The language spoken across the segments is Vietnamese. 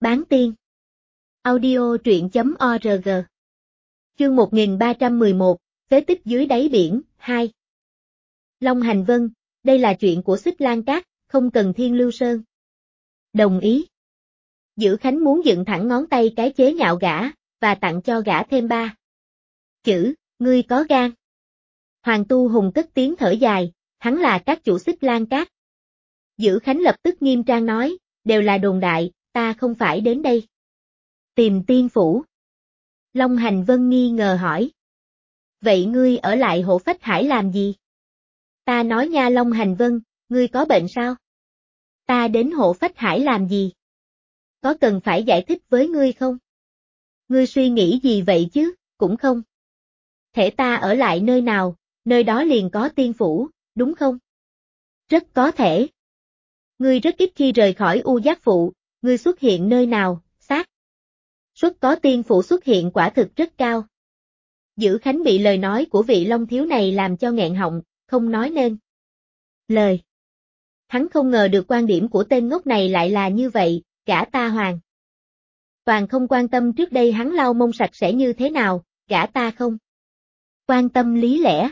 Bán tiên. Audio truyện.org. Chương 1311, Phế tích dưới đáy biển, 2. Long Hành Vân, đây là chuyện của Xích Lan Cát, không cần Thiên Lưu Sơn. Đồng ý. Dữ Khánh muốn dựng thẳng ngón tay cái chế nhạo gã, và tặng cho gã thêm 3 chữ, ngươi có gan. Hoàng Tu Hùng cất tiếng thở dài, hắn là các chủ Xích Lan Cát. Dữ Khánh lập tức nghiêm trang nói, đều là đồn đại, ta không phải đến đây tìm tiên phủ. Long Hành Vân nghi ngờ hỏi. Vậy ngươi ở lại Hộ Phách Hải làm gì? Ta nói nha Long Hành Vân, ngươi có bệnh sao? Ta đến Hộ Phách Hải làm gì? Có cần phải giải thích với ngươi không? Ngươi suy nghĩ gì vậy chứ, cũng không. Thể ta ở lại nơi nào, nơi đó liền có tiên phủ, đúng không? Rất có thể. Ngươi rất ít khi rời khỏi U Giác Phụ, ngươi xuất hiện nơi nào, xác suất có tiên phủ xuất hiện quả thực rất cao. Dữ Khánh bị lời nói của vị Long thiếu này làm cho nghẹn họng, không nói nên lời. Hắn không ngờ được quan điểm của tên ngốc này lại là như vậy, gã ta hoàn toàn không quan tâm trước đây hắn lau mông sạch sẽ như thế nào, gã ta không quan tâm lý lẽ.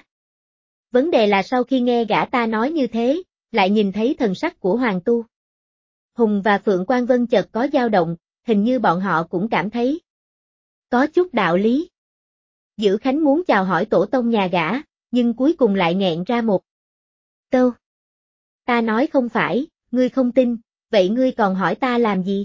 Vấn đề là sau khi nghe gã ta nói như thế, lại nhìn thấy thần sắc của Hoàng Tu Hùng và Phượng Quang Vân chợt có dao động, hình như bọn họ cũng cảm thấy có chút đạo lý. Dữ Khánh muốn chào hỏi tổ tông nhà gã, nhưng cuối cùng lại nghẹn ra một câu. Ta nói không phải, ngươi không tin, vậy ngươi còn hỏi ta làm gì?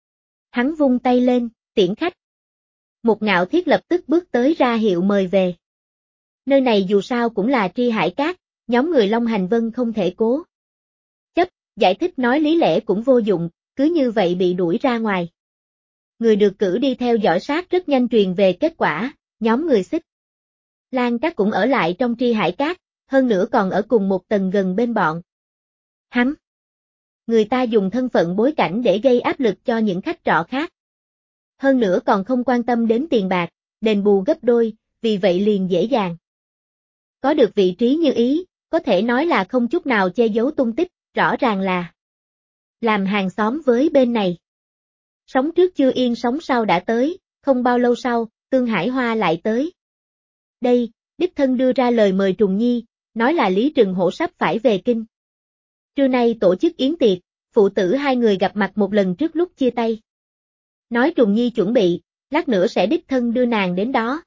Hắn vung tay lên, tiễn khách. Một Ngạo Thiết lập tức bước tới ra hiệu mời về. Nơi này dù sao cũng là Tri Hải Cát, nhóm người Long Hành Vân không thể cố chấp, giải thích nói lý lẽ cũng vô dụng, cứ như vậy bị đuổi ra ngoài. Người được cử đi theo dõi sát rất nhanh truyền về kết quả, nhóm người Xích Lan Cát cũng ở lại trong Tri Hải Cát, hơn nữa còn ở cùng một tầng gần bên bọn hắn. Người ta dùng thân phận bối cảnh để gây áp lực cho những khách trọ khác. Hơn nữa còn không quan tâm đến tiền bạc, đền bù gấp đôi, vì vậy liền dễ dàng có được vị trí như ý, có thể nói là không chút nào che giấu tung tích, rõ ràng là làm hàng xóm với bên này. Sống trước chưa yên sống sau đã tới, không bao lâu sau, Tương Hải Hoa lại tới. Đây, đích thân đưa ra lời mời Trùng Nhi, nói là Lý Trừng Hổ sắp phải về kinh. Trưa nay tổ chức yến tiệc, phụ tử hai người gặp mặt một lần trước lúc chia tay. Nói Trùng Nhi chuẩn bị, lát nữa sẽ đích thân đưa nàng đến đó.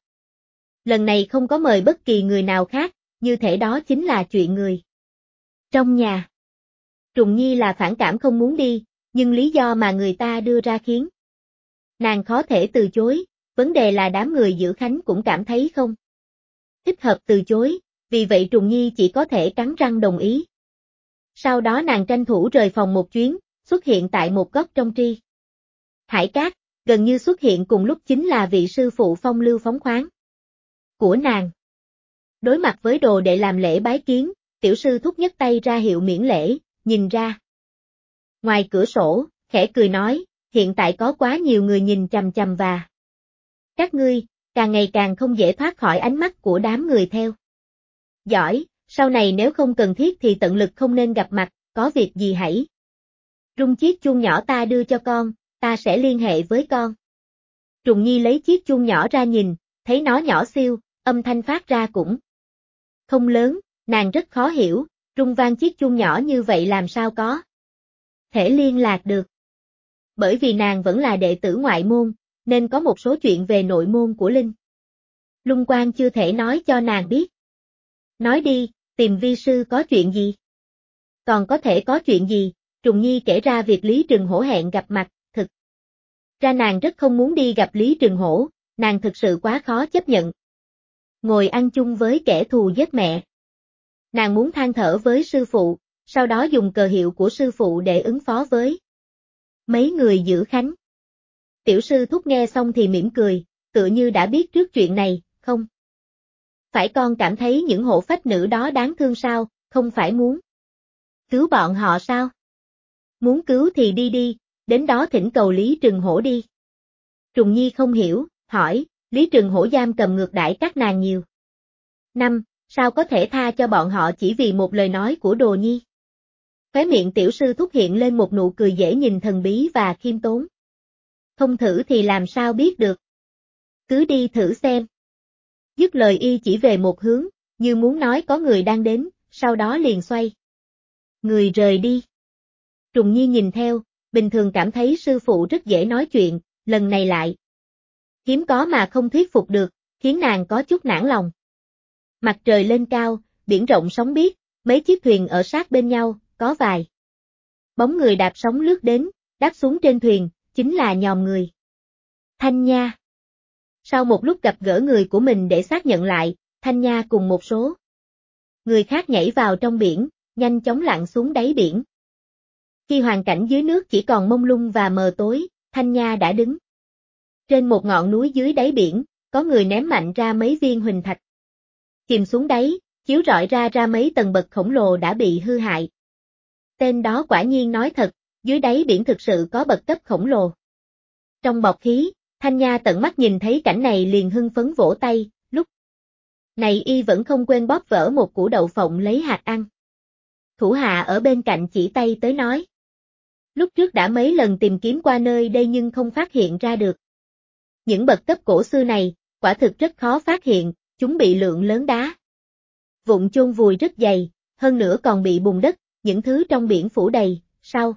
Lần này không có mời bất kỳ người nào khác, như thể đó chính là chuyện người trong nhà. Trùng Nhi là phản cảm không muốn đi, nhưng lý do mà người ta đưa ra khiến nàng khó thể từ chối, vấn đề là đám người Dữ Khánh cũng cảm thấy không thích hợp từ chối, vì vậy Trùng Nhi chỉ có thể cắn răng đồng ý. Sau đó nàng tranh thủ rời phòng một chuyến, xuất hiện tại một góc trong Tri Hải Cát, gần như xuất hiện cùng lúc chính là vị sư phụ phong lưu phóng khoáng của nàng. Đối mặt với đồ đệ làm lễ bái kiến, tiểu sư thúc nhấc tay ra hiệu miễn lễ, nhìn ra ngoài cửa sổ, khẽ cười nói, hiện tại có quá nhiều người nhìn chằm chằm và các ngươi, càng ngày càng không dễ thoát khỏi ánh mắt của đám người theo dõi, sau này nếu không cần thiết thì tận lực không nên gặp mặt, có việc gì hãy rung chiếc chuông nhỏ ta đưa cho con, ta sẽ liên hệ với con. Trùng Nhi lấy chiếc chuông nhỏ ra nhìn, thấy nó nhỏ siêu, âm thanh phát ra cũng không lớn, nàng rất khó hiểu, rung vang chiếc chuông nhỏ như vậy làm sao có thể liên lạc được. Bởi vì nàng vẫn là đệ tử ngoại môn, nên có một số chuyện về nội môn của Linh Lung Quan chưa thể nói cho nàng biết. Nói đi, tìm vi sư có chuyện gì? Còn có thể có chuyện gì? Trùng Nhi kể ra việc Lý Trừng Hổ hẹn gặp mặt, thực ra nàng rất không muốn đi gặp Lý Trừng Hổ, nàng thực sự quá khó chấp nhận ngồi ăn chung với kẻ thù giết mẹ. Nàng muốn than thở với sư phụ, sau đó dùng cờ hiệu của sư phụ để ứng phó với mấy người Dữ Khánh. Tiểu sư thúc nghe xong thì mỉm cười, tựa như đã biết trước chuyện này, không phải con cảm thấy những hộ phách nữ đó đáng thương sao, không phải muốn cứu bọn họ sao? Muốn cứu thì đi đi, đến đó thỉnh cầu Lý Trừng Hổ đi. Trùng Nhi không hiểu, hỏi, Lý Trừng Hổ giam cầm ngược đãi các nàng nhiều năm, sao có thể tha cho bọn họ chỉ vì một lời nói của Đồ Nhi? Khóe miệng tiểu sư thúc hiện lên một nụ cười dễ nhìn thần bí và khiêm tốn. Không thử thì làm sao biết được. Cứ đi thử xem. Dứt lời y chỉ về một hướng, như muốn nói có người đang đến, sau đó liền xoay. Người rời đi. Trùng Nhi nhìn theo, bình thường cảm thấy sư phụ rất dễ nói chuyện, lần này lại. Hiếm có mà không thuyết phục được, khiến nàng có chút nản lòng. Mặt trời lên cao, biển rộng sóng biếc, mấy chiếc thuyền ở sát bên nhau, có vài bóng người đạp sóng lướt đến, đáp xuống trên thuyền, chính là nhòm người. Thanh Nha. Sau một lúc gặp gỡ người của mình để xác nhận lại, Thanh Nha cùng một số người khác nhảy vào trong biển, nhanh chóng lặn xuống đáy biển. Khi hoàn cảnh dưới nước chỉ còn mông lung và mờ tối, Thanh Nha đã đứng trên một ngọn núi dưới đáy biển, có người ném mạnh ra mấy viên huỳnh thạch. Chìm xuống đáy, chiếu rọi ra mấy tầng bậc khổng lồ đã bị hư hại. Tên đó quả nhiên nói thật, dưới đáy biển thực sự có bậc cấp khổng lồ. Trong bọc khí, Thanh Nha tận mắt nhìn thấy cảnh này liền hưng phấn vỗ tay, lúc này y vẫn không quên bóp vỡ một củ đậu phộng lấy hạt ăn. Thủ hạ ở bên cạnh chỉ tay tới nói. Lúc trước đã mấy lần tìm kiếm qua nơi đây nhưng không phát hiện ra được. Những bậc cấp cổ xưa này, quả thực rất khó phát hiện, chúng bị lượng lớn đá vụn chôn vùi rất dày, hơn nữa còn bị bùn đất, những thứ trong biển phủ đầy, sau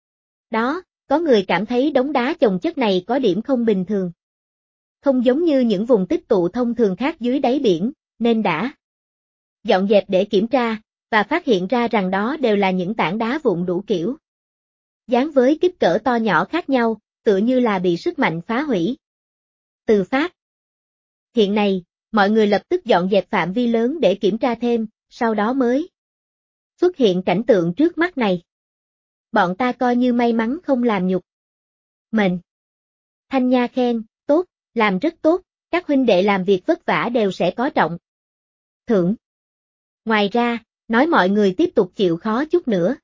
đó, có người cảm thấy đống đá chồng chất này có điểm không bình thường. Không giống như những vùng tích tụ thông thường khác dưới đáy biển, nên đã dọn dẹp để kiểm tra, và phát hiện ra rằng đó đều là những tảng đá vụn đủ kiểu. Dáng với kích cỡ to nhỏ khác nhau, tựa như là bị sức mạnh phá hủy. Từ phát hiện này, mọi người lập tức dọn dẹp phạm vi lớn để kiểm tra thêm, sau đó mới xuất hiện cảnh tượng trước mắt này. Bọn ta coi như may mắn không làm nhục mình. Thanh Nha khen, tốt, làm rất tốt, các huynh đệ làm việc vất vả đều sẽ có trọng thưởng. Ngoài ra, nói mọi người tiếp tục chịu khó chút nữa.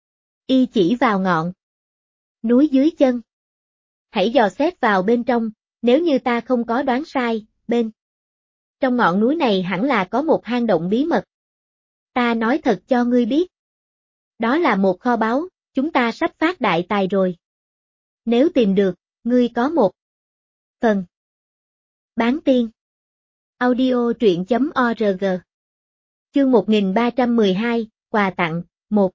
Y chỉ vào ngọn núi dưới chân. Hãy dò xét vào bên trong, nếu như ta không có đoán sai, bên trong ngọn núi này hẳn là có một hang động bí mật. Ta nói thật cho ngươi biết. Đó là một kho báu, chúng ta sắp phát đại tài rồi. Nếu tìm được, ngươi có một phần bán tiên. Audio truyện.org. Chương 1312, quà tặng, 1.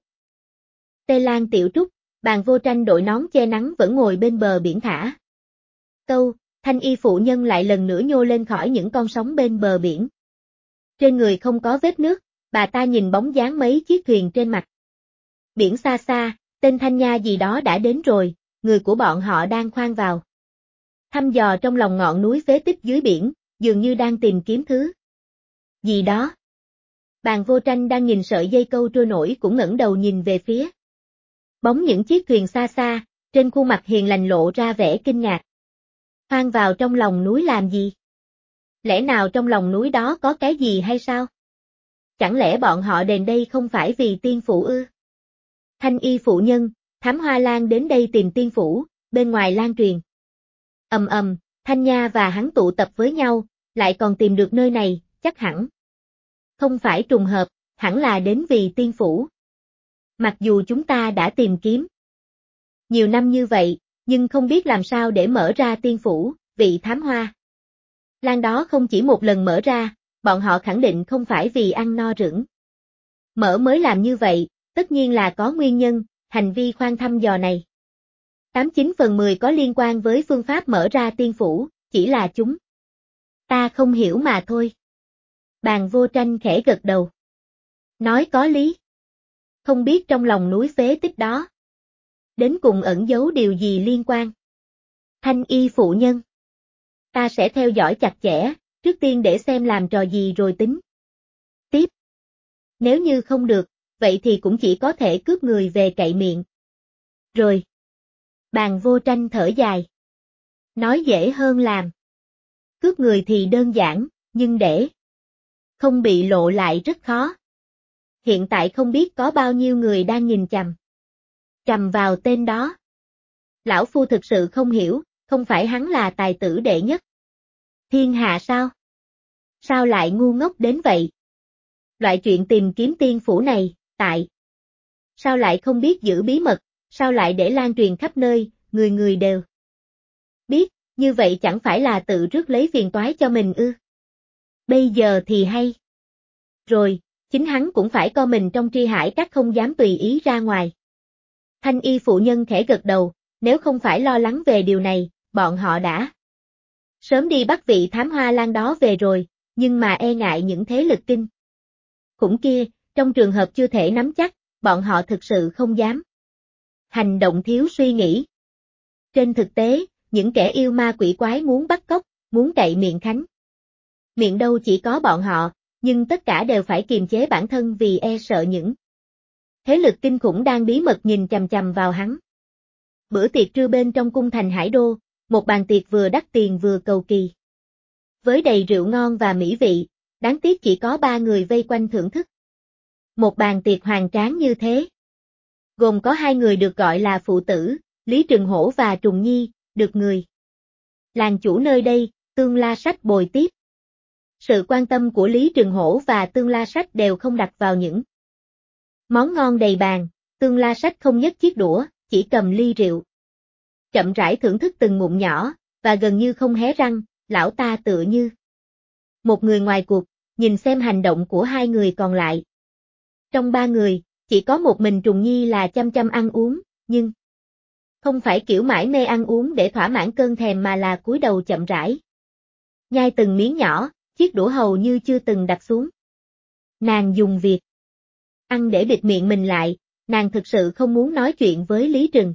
Tê Lan Tiểu Trúc, Bàn Vô Tranh đội nón che nắng vẫn ngồi bên bờ biển thả câu, Thanh Y phụ nhân lại lần nữa nhô lên khỏi những con sóng bên bờ biển. Trên người không có vết nước, bà ta nhìn bóng dáng mấy chiếc thuyền trên mặt biển xa xa, tên Thanh Nha gì đó đã đến rồi, người của bọn họ đang khoan vào thăm dò trong lòng ngọn núi phế tích dưới biển, dường như đang tìm kiếm thứ gì đó. Bàn Vô Tranh đang nhìn sợi dây câu trôi nổi cũng ngẩng đầu nhìn về phía bóng những chiếc thuyền xa xa, trên khuôn mặt hiền lành lộ ra vẻ kinh ngạc. Khoan vào trong lòng núi làm gì? Lẽ nào trong lòng núi đó có cái gì hay sao? Chẳng lẽ bọn họ đến đây không phải vì tiên phủ ư? Thanh Y phụ nhân, Thám Hoa Lan đến đây tìm tiên phủ, bên ngoài lan truyền. Thanh Nha và hắn tụ tập với nhau, lại còn tìm được nơi này, chắc hẳn không phải trùng hợp, hẳn là đến vì tiên phủ. Mặc dù chúng ta đã tìm kiếm nhiều năm như vậy, nhưng không biết làm sao để mở ra tiên phủ, vị Thám Hoa Lan đó không chỉ một lần mở ra, bọn họ khẳng định không phải vì ăn no rửng mở mới làm như vậy, tất nhiên là có nguyên nhân, hành vi khoan thăm dò này 89/10 có liên quan với phương pháp mở ra tiên phủ, chỉ là chúng ta không hiểu mà thôi. Bàn Vô Tranh khẽ gật đầu. Nói có lý. Không biết trong lòng núi phế tích đó đến cùng ẩn giấu điều gì liên quan. Thanh Y phụ nhân. Ta sẽ theo dõi chặt chẽ, trước tiên để xem làm trò gì rồi tính tiếp. Nếu như không được, vậy thì cũng chỉ có thể cướp người về cậy miệng. Rồi. Bàn Vô Tranh thở dài. Nói dễ hơn làm. Cướp người thì đơn giản, nhưng để không bị lộ lại rất khó. Hiện tại không biết có bao nhiêu người đang nhìn chằm vào tên đó. Lão Phu thực sự không hiểu, không phải hắn là tài tử đệ nhất thiên hạ sao? Sao lại ngu ngốc đến vậy? Loại chuyện tìm kiếm tiên phủ này, sao lại không biết giữ bí mật, sao lại để lan truyền khắp nơi, người người đều Biết, như vậy chẳng phải là tự rước lấy phiền toái cho mình ư. Bây giờ thì hay. Rồi, chính hắn cũng phải co mình trong tri hải các không dám tùy ý ra ngoài. Thanh y phụ nhân khẽ gật đầu, nếu không phải lo lắng về điều này, bọn họ đã sớm đi bắt vị thám hoa lan đó về rồi, nhưng mà e ngại những thế lực kinh khủng kia, trong trường hợp chưa thể nắm chắc, bọn họ thực sự không dám hành động thiếu suy nghĩ. Trên thực tế, những kẻ yêu ma quỷ quái muốn bắt cóc, muốn cậy miệng Khánh. Miệng đâu chỉ có bọn họ, nhưng tất cả đều phải kiềm chế bản thân vì e sợ những thế lực kinh khủng đang bí mật nhìn chằm chằm vào hắn. Bữa tiệc trưa bên trong cung thành Hải Đô, một bàn tiệc vừa đắt tiền vừa cầu kỳ. Với đầy rượu ngon và mỹ vị, đáng tiếc chỉ có 3 người vây quanh thưởng thức. Một bàn tiệc hoành tráng như thế, gồm có 2 người được gọi là phụ tử, Lý Trừng Hổ và Trùng Nhi, được người làng chủ nơi đây, Tương La Sách bồi tiếp. Sự quan tâm của Lý Trừng Hổ và Tương La Sách đều không đặt vào những món ngon đầy bàn, Tương La Sách không nhấc chiếc đũa, chỉ cầm ly rượu. Chậm rãi thưởng thức từng ngụm nhỏ, và gần như không hé răng, lão ta tựa như một người ngoài cuộc, nhìn xem hành động của 2 người còn lại. Trong 3 người, chỉ có một mình Trùng Nhi là chăm chăm ăn uống, nhưng không phải kiểu mải mê ăn uống để thỏa mãn cơn thèm mà là cúi đầu chậm rãi. Nhai từng miếng nhỏ, chiếc đũa hầu như chưa từng đặt xuống. Nàng dùng việc ăn để bịt miệng mình lại, nàng thực sự không muốn nói chuyện với Lý Trừng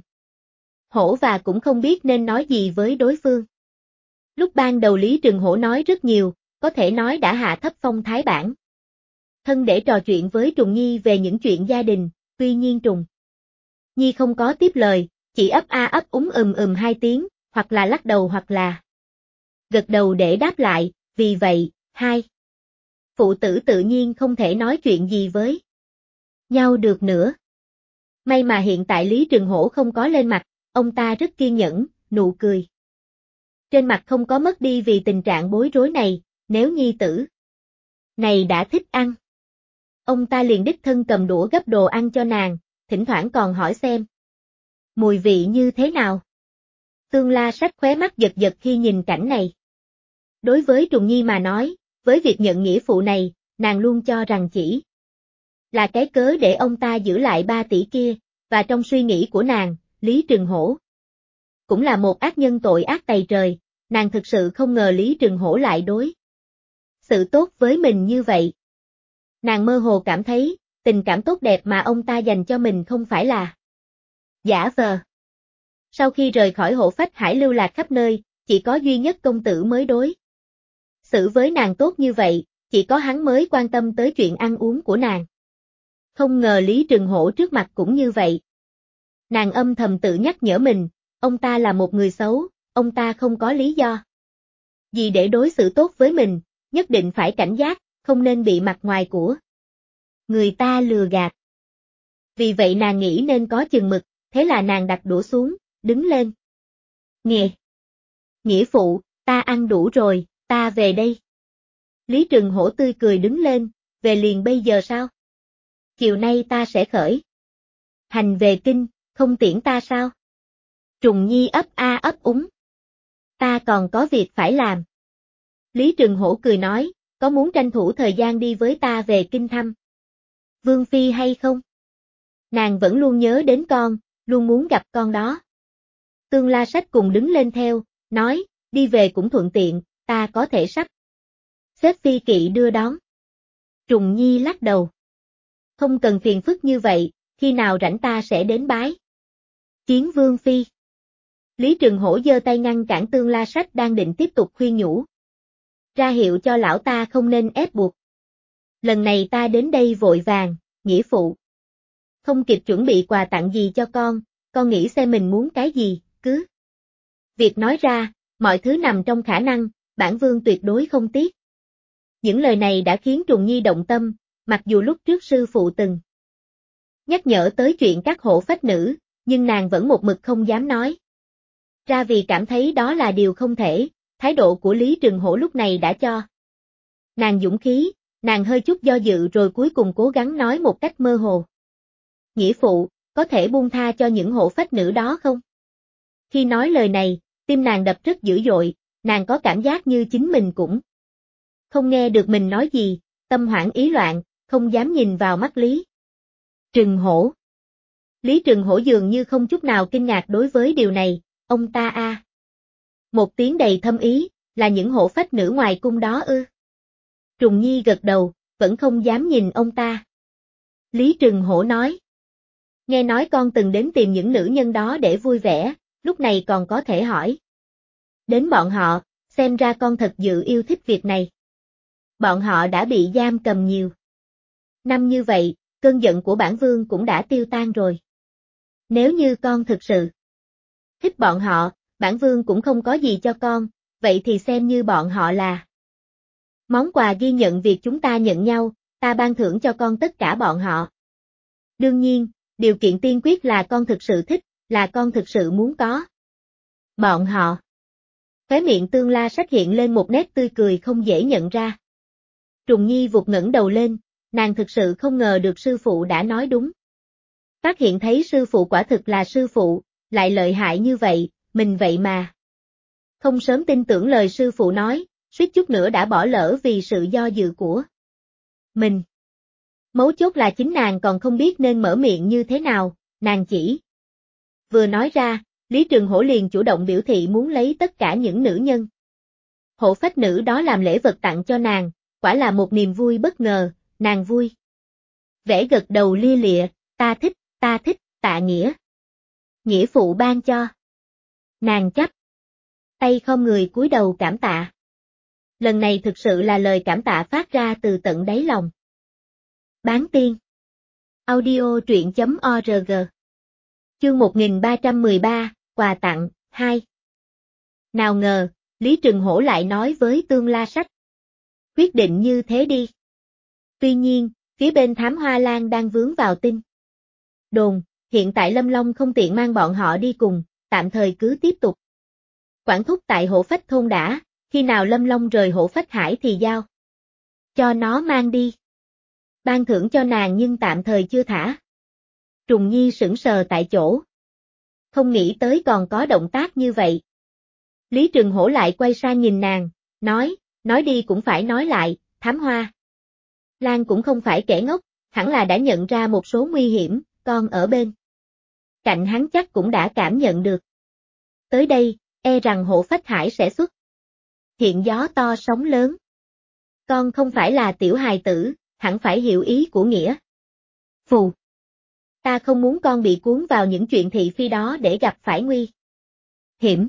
Hổ và cũng không biết nên nói gì với đối phương. Lúc ban đầu Lý Trừng Hổ nói rất nhiều, có thể nói đã hạ thấp phong thái bản thân để trò chuyện với Trùng Nhi về những chuyện gia đình, tuy nhiên Trùng Nhi không có tiếp lời, chỉ ấp a ấp úng 2 tiếng, hoặc là lắc đầu hoặc là gật đầu để đáp lại, vì vậy, 2 phụ tử tự nhiên không thể nói chuyện gì với nhau được nữa. May mà hiện tại Lý Trừng Hổ không có lên mặt, ông ta rất kiên nhẫn, nụ cười trên mặt không có mất đi vì tình trạng bối rối này, nếu nhi tử này đã thích ăn. Ông ta liền đích thân cầm đũa gấp đồ ăn cho nàng, thỉnh thoảng còn hỏi xem mùi vị như thế nào. Tương La Sách khóe mắt giật giật khi nhìn cảnh này. Đối với Trùng Nhi mà nói, với việc nhận nghĩa phụ này, nàng luôn cho rằng chỉ là cái cớ để ông ta giữ lại 3 tỷ kia, và trong suy nghĩ của nàng, Lý Trừng Hổ cũng là một ác nhân tội ác tày trời, nàng thực sự không ngờ Lý Trừng Hổ lại đối xử tốt với mình như vậy. Nàng mơ hồ cảm thấy, tình cảm tốt đẹp mà ông ta dành cho mình không phải là giả vờ. Sau khi rời khỏi Hộ Phách Hải lưu lạc khắp nơi, chỉ có duy nhất công tử mới đối xử với nàng tốt như vậy, chỉ có hắn mới quan tâm tới chuyện ăn uống của nàng. Không ngờ Lý Trừng Hổ trước mặt cũng như vậy. Nàng âm thầm tự nhắc nhở mình, ông ta là một người xấu, ông ta không có lý do gì để đối xử tốt với mình, nhất định phải cảnh giác, không nên bị mặt ngoài của người ta lừa gạt. Vì vậy nàng nghĩ nên có chừng mực, thế là nàng đặt đũa xuống, đứng lên. Nghĩa phụ, ta ăn đủ rồi, ta về đây. Lý Trừng Hổ tươi cười đứng lên, về liền bây giờ sao? Chiều nay ta sẽ khởi hành về kinh, không tiễn ta sao? Trùng Nhi ấp a ấp úng. Ta còn có việc phải làm. Lý Trừng Hổ cười nói, có muốn tranh thủ thời gian đi với ta về kinh thăm Vương Phi hay không? Nàng vẫn luôn nhớ đến con, luôn muốn gặp con đó. Tương La Sách cùng đứng lên theo, nói, đi về cũng thuận tiện, ta có thể sắp xếp phi kỵ đưa đón. Trùng Nhi lắc đầu. Không cần phiền phức như vậy, khi nào rảnh ta sẽ đến bái kiến Vương Phi. Lý Trừng Hổ giơ tay ngăn cản Tương La Sách đang định tiếp tục khuyên nhủ. Ra hiệu cho lão ta không nên ép buộc. Lần này ta đến đây vội vàng, nghĩa phụ. Không kịp chuẩn bị quà tặng gì cho con nghĩ xem mình muốn cái gì, cứ việc nói ra, mọi thứ nằm trong khả năng, bản vương tuyệt đối không tiếc. Những lời này đã khiến Trùng Nhi động tâm, mặc dù lúc trước sư phụ từng nhắc nhở tới chuyện các hộ phách nữ, nhưng nàng vẫn một mực không dám nói ra vì cảm thấy đó là điều không thể. Thái độ của Lý Trừng Hổ lúc này đã cho nàng dũng khí, nàng hơi chút do dự rồi cuối cùng cố gắng nói một cách mơ hồ. Nghĩa phụ, có thể buông tha cho những hộ phách nữ đó không? Khi nói lời này, Tim nàng đập rất dữ dội, nàng có cảm giác như chính mình cũng không nghe được mình nói gì, tâm hoảng ý loạn, không dám nhìn vào mắt Lý Trừng Hổ. Lý Trừng Hổ dường như không chút nào kinh ngạc đối với điều này, ông ta a. Một tiếng đầy thâm ý, là những hộ phách nữ ngoài cung đó ư? Trùng Nhi gật đầu, vẫn không dám nhìn ông ta. Lý Trừng Hổ nói. Nghe nói con từng đến tìm những nữ nhân đó để vui vẻ, lúc này còn có thể hỏi. Đến bọn họ, xem ra con thật sự yêu thích việc này. Bọn họ đã bị giam cầm nhiều năm như vậy, cơn giận của bản vương cũng đã tiêu tan rồi. Nếu như con thực sự thích bọn họ, bản vương cũng không có gì cho con, vậy thì xem như bọn họ là món quà ghi nhận việc chúng ta nhận nhau, ta ban thưởng cho con tất cả bọn họ. Đương nhiên, điều kiện tiên quyết là con thực sự thích, là con thực sự muốn có bọn họ. Khóe miệng Tương La Sách hiện lên một nét tươi cười không dễ nhận ra. Trùng Nhi vụt ngẩng đầu lên, nàng thực sự không ngờ được sư phụ đã nói đúng. Phát hiện thấy sư phụ quả thực là sư phụ, lại lợi hại như vậy, mình vậy mà không sớm tin tưởng lời sư phụ nói, suýt chút nữa đã bỏ lỡ vì sự do dự của mình. Mấu chốt là chính nàng còn không biết nên mở miệng như thế nào, nàng chỉ vừa nói ra, Lý Trừng Hổ liền chủ động biểu thị muốn lấy tất cả những nữ nhân hộ phách nữ đó làm lễ vật tặng cho nàng, quả là một niềm vui bất ngờ, nàng vui vẻ gật đầu lia lịa, ta thích, tạ nghĩa. Nghĩa phụ ban cho. Nàng chắp tay không người cúi đầu cảm tạ. Lần này thực sự là lời cảm tạ phát ra từ tận đáy lòng. Bán tiên. Audio truyện.org. Chương 1313, quà tặng, 2. Nào ngờ, Lý Trừng Hổ lại nói với Tương La Sách. Quyết định như thế đi. Tuy nhiên, phía bên Thám Hoa Lan đang vướng vào tin đồn, hiện tại Lâm Long không tiện mang bọn họ đi cùng, tạm thời cứ tiếp tục quản thúc tại hộ phách thôn đã, khi nào Lâm Long rời hộ phách hải thì giao cho nó mang đi. Ban thưởng cho nàng nhưng tạm thời chưa thả. Trùng Nhi sững sờ tại chỗ. Không nghĩ tới còn có động tác như vậy. Lý Trừng Hổ lại quay sang nhìn nàng, nói đi cũng phải nói lại, Thám Hoa Lan cũng không phải kẻ ngốc, hẳn là đã nhận ra một số nguy hiểm, con ở bên cạnh hắn chắc cũng đã cảm nhận được. Tới đây, e rằng hộ phách hải sẽ xuất hiện gió to sóng lớn. Con không phải là tiểu hài tử, hẳn phải hiểu ý của nghĩa. Phù. Ta không muốn con bị cuốn vào những chuyện thị phi đó để gặp phải nguy hiểm.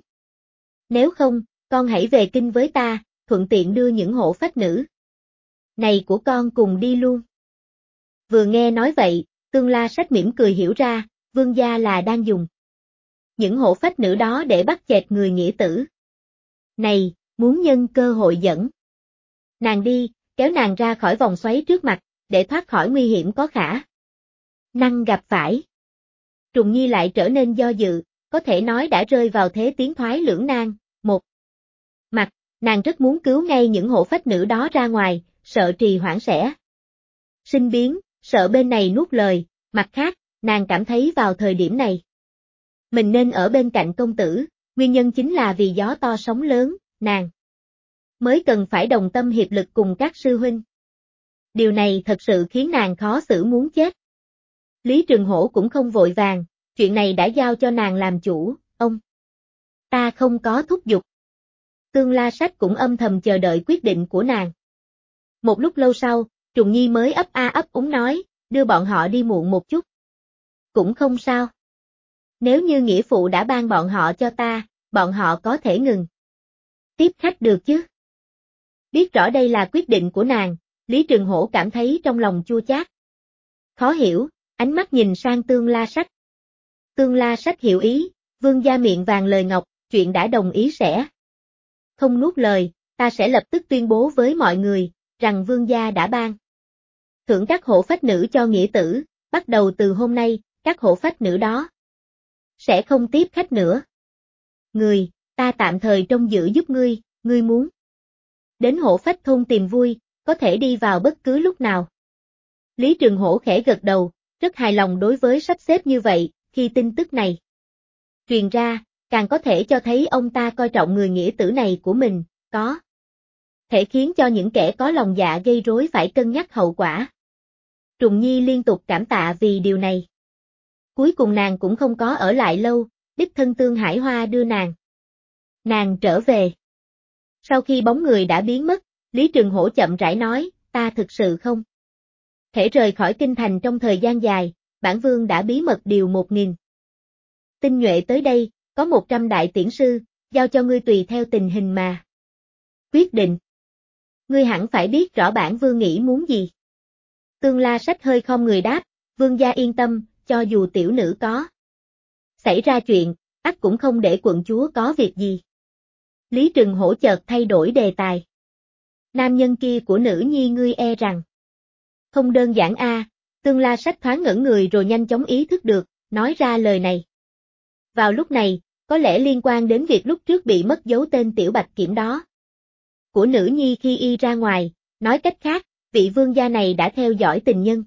Nếu không, con hãy về kinh với ta, thuận tiện đưa những hộ phách nữ này của con cùng đi luôn. Vừa nghe nói vậy, Tương La Sách mỉm cười hiểu ra, vương gia là đang dùng những hộ phách nữ đó để bắt chẹt người nghĩa tử. Này, muốn nhân cơ hội dẫn nàng đi, kéo nàng ra khỏi vòng xoáy trước mặt, để thoát khỏi nguy hiểm có khả năng gặp phải. Trùng Nhi lại trở nên do dự, có thể nói đã rơi vào thế tiến thoái lưỡng nan. Một mặt, nàng rất muốn cứu ngay những hộ phách nữ đó ra ngoài, sợ trì hoãn sẽ sinh biến, sợ bên này nuốt lời, mặt khác, nàng cảm thấy vào thời điểm này mình nên ở bên cạnh công tử, nguyên nhân chính là vì gió to sóng lớn, nàng mới cần phải đồng tâm hiệp lực cùng các sư huynh. Điều này thật sự khiến nàng khó xử muốn chết. Lý Trừng Hổ cũng không vội vàng, chuyện này đã giao cho nàng làm chủ, ông ta không có thúc giục. Tương La Sách cũng âm thầm chờ đợi quyết định của nàng. Một lúc lâu sau, Trùng Nhi mới ấp a ấp úng nói, đưa bọn họ đi muộn một chút. Cũng không sao. Nếu như nghĩa phụ đã ban bọn họ cho ta, bọn họ có thể ngừng tiếp khách được chứ. Biết rõ đây là quyết định của nàng, Lý Trừng Hổ cảm thấy trong lòng chua chát. Khó hiểu, ánh mắt nhìn sang Tương La Sách. Tương La Sách hiểu ý, vương gia miệng vàng lời ngọc, chuyện đã đồng ý sẽ không nuốt lời, ta sẽ lập tức tuyên bố với mọi người, rằng vương gia đã ban thưởng các hộ phách nữ cho nghĩa tử, bắt đầu từ hôm nay, các hộ phách nữ đó sẽ không tiếp khách nữa. Người, ta tạm thời trông giữ giúp ngươi muốn đến hộ phách thôn tìm vui, có thể đi vào bất cứ lúc nào. Lý Trừng Hổ khẽ gật đầu, rất hài lòng đối với sắp xếp như vậy, khi tin tức này truyền ra, càng có thể cho thấy ông ta coi trọng người nghĩa tử này của mình, có thể khiến cho những kẻ có lòng dạ gây rối phải cân nhắc hậu quả. Trùng Nhi liên tục cảm tạ vì điều này. Cuối cùng nàng cũng không có ở lại lâu, đích thân Tương Hải Hoa đưa nàng trở về. Sau khi bóng người đã biến mất, Lý Trường Hổ chậm rãi nói, ta thực sự không thể rời khỏi kinh thành trong thời gian dài, bản vương đã bí mật điều 1000 tinh nhuệ tới đây, có 100 đại tiễn sư, giao cho ngươi tùy theo tình hình mà quyết định. Ngươi hẳn phải biết rõ bản vương nghĩ muốn gì. Tương La Sách hơi khom người đáp, vương gia yên tâm, cho dù tiểu nữ có xảy ra chuyện, ắt cũng không để quận chúa có việc gì. Lý Trừng Hổ chợt thay đổi đề tài. Nam nhân kia của nữ nhi ngươi e rằng không đơn giản a. Tương La Sách thoáng ngẩn người rồi nhanh chóng ý thức được, nói ra lời này. Vào lúc này, có lẽ liên quan đến việc lúc trước bị mất dấu tên Tiểu Bạch Kiểm đó. Của nữ nhi khi y ra ngoài, nói cách khác, vị vương gia này đã theo dõi tình nhân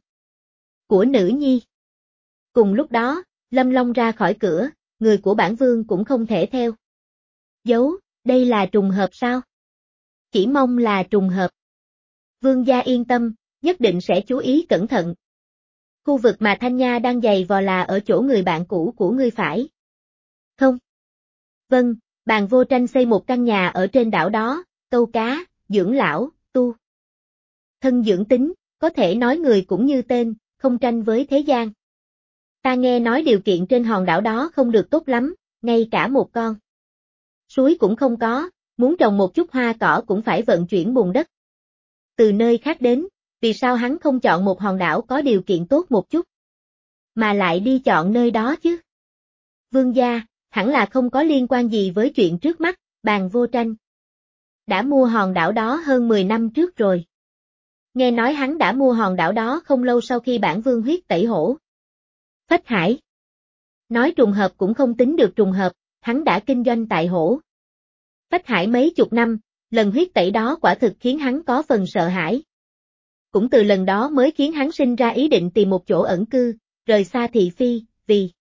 của nữ nhi. Cùng lúc đó, Lâm Long ra khỏi cửa, người của bản vương cũng không thể theo dấu, đây là trùng hợp sao? Chỉ mong là trùng hợp. Vương gia yên tâm, nhất định sẽ chú ý cẩn thận. Khu vực mà Thanh Nha đang giày vò là ở chỗ người bạn cũ của ngươi phải không? Vâng, Bàn Vô Tranh xây một căn nhà ở trên đảo đó, câu cá, dưỡng lão, tu thân dưỡng tính, có thể nói người cũng như tên, không tranh với thế gian. Ta nghe nói điều kiện trên hòn đảo đó không được tốt lắm, ngay cả một con suối cũng không có, muốn trồng một chút hoa cỏ cũng phải vận chuyển bùn đất từ nơi khác đến, vì sao hắn không chọn một hòn đảo có điều kiện tốt một chút, mà lại đi chọn nơi đó chứ? Vương gia, hẳn là không có liên quan gì với chuyện trước mắt, Bàn Vô Tranh đã mua hòn đảo đó hơn 10 năm trước rồi. Nghe nói hắn đã mua hòn đảo đó không lâu sau khi bản vương huyết tẩy hổ Phách Hải. Nói trùng hợp cũng không tính được trùng hợp, hắn đã kinh doanh tại hổ Phách Hải mấy chục năm, lần huyết tẩy đó quả thực khiến hắn có phần sợ hãi. Cũng từ lần đó mới khiến hắn sinh ra ý định tìm một chỗ ẩn cư, rời xa thị phi, vì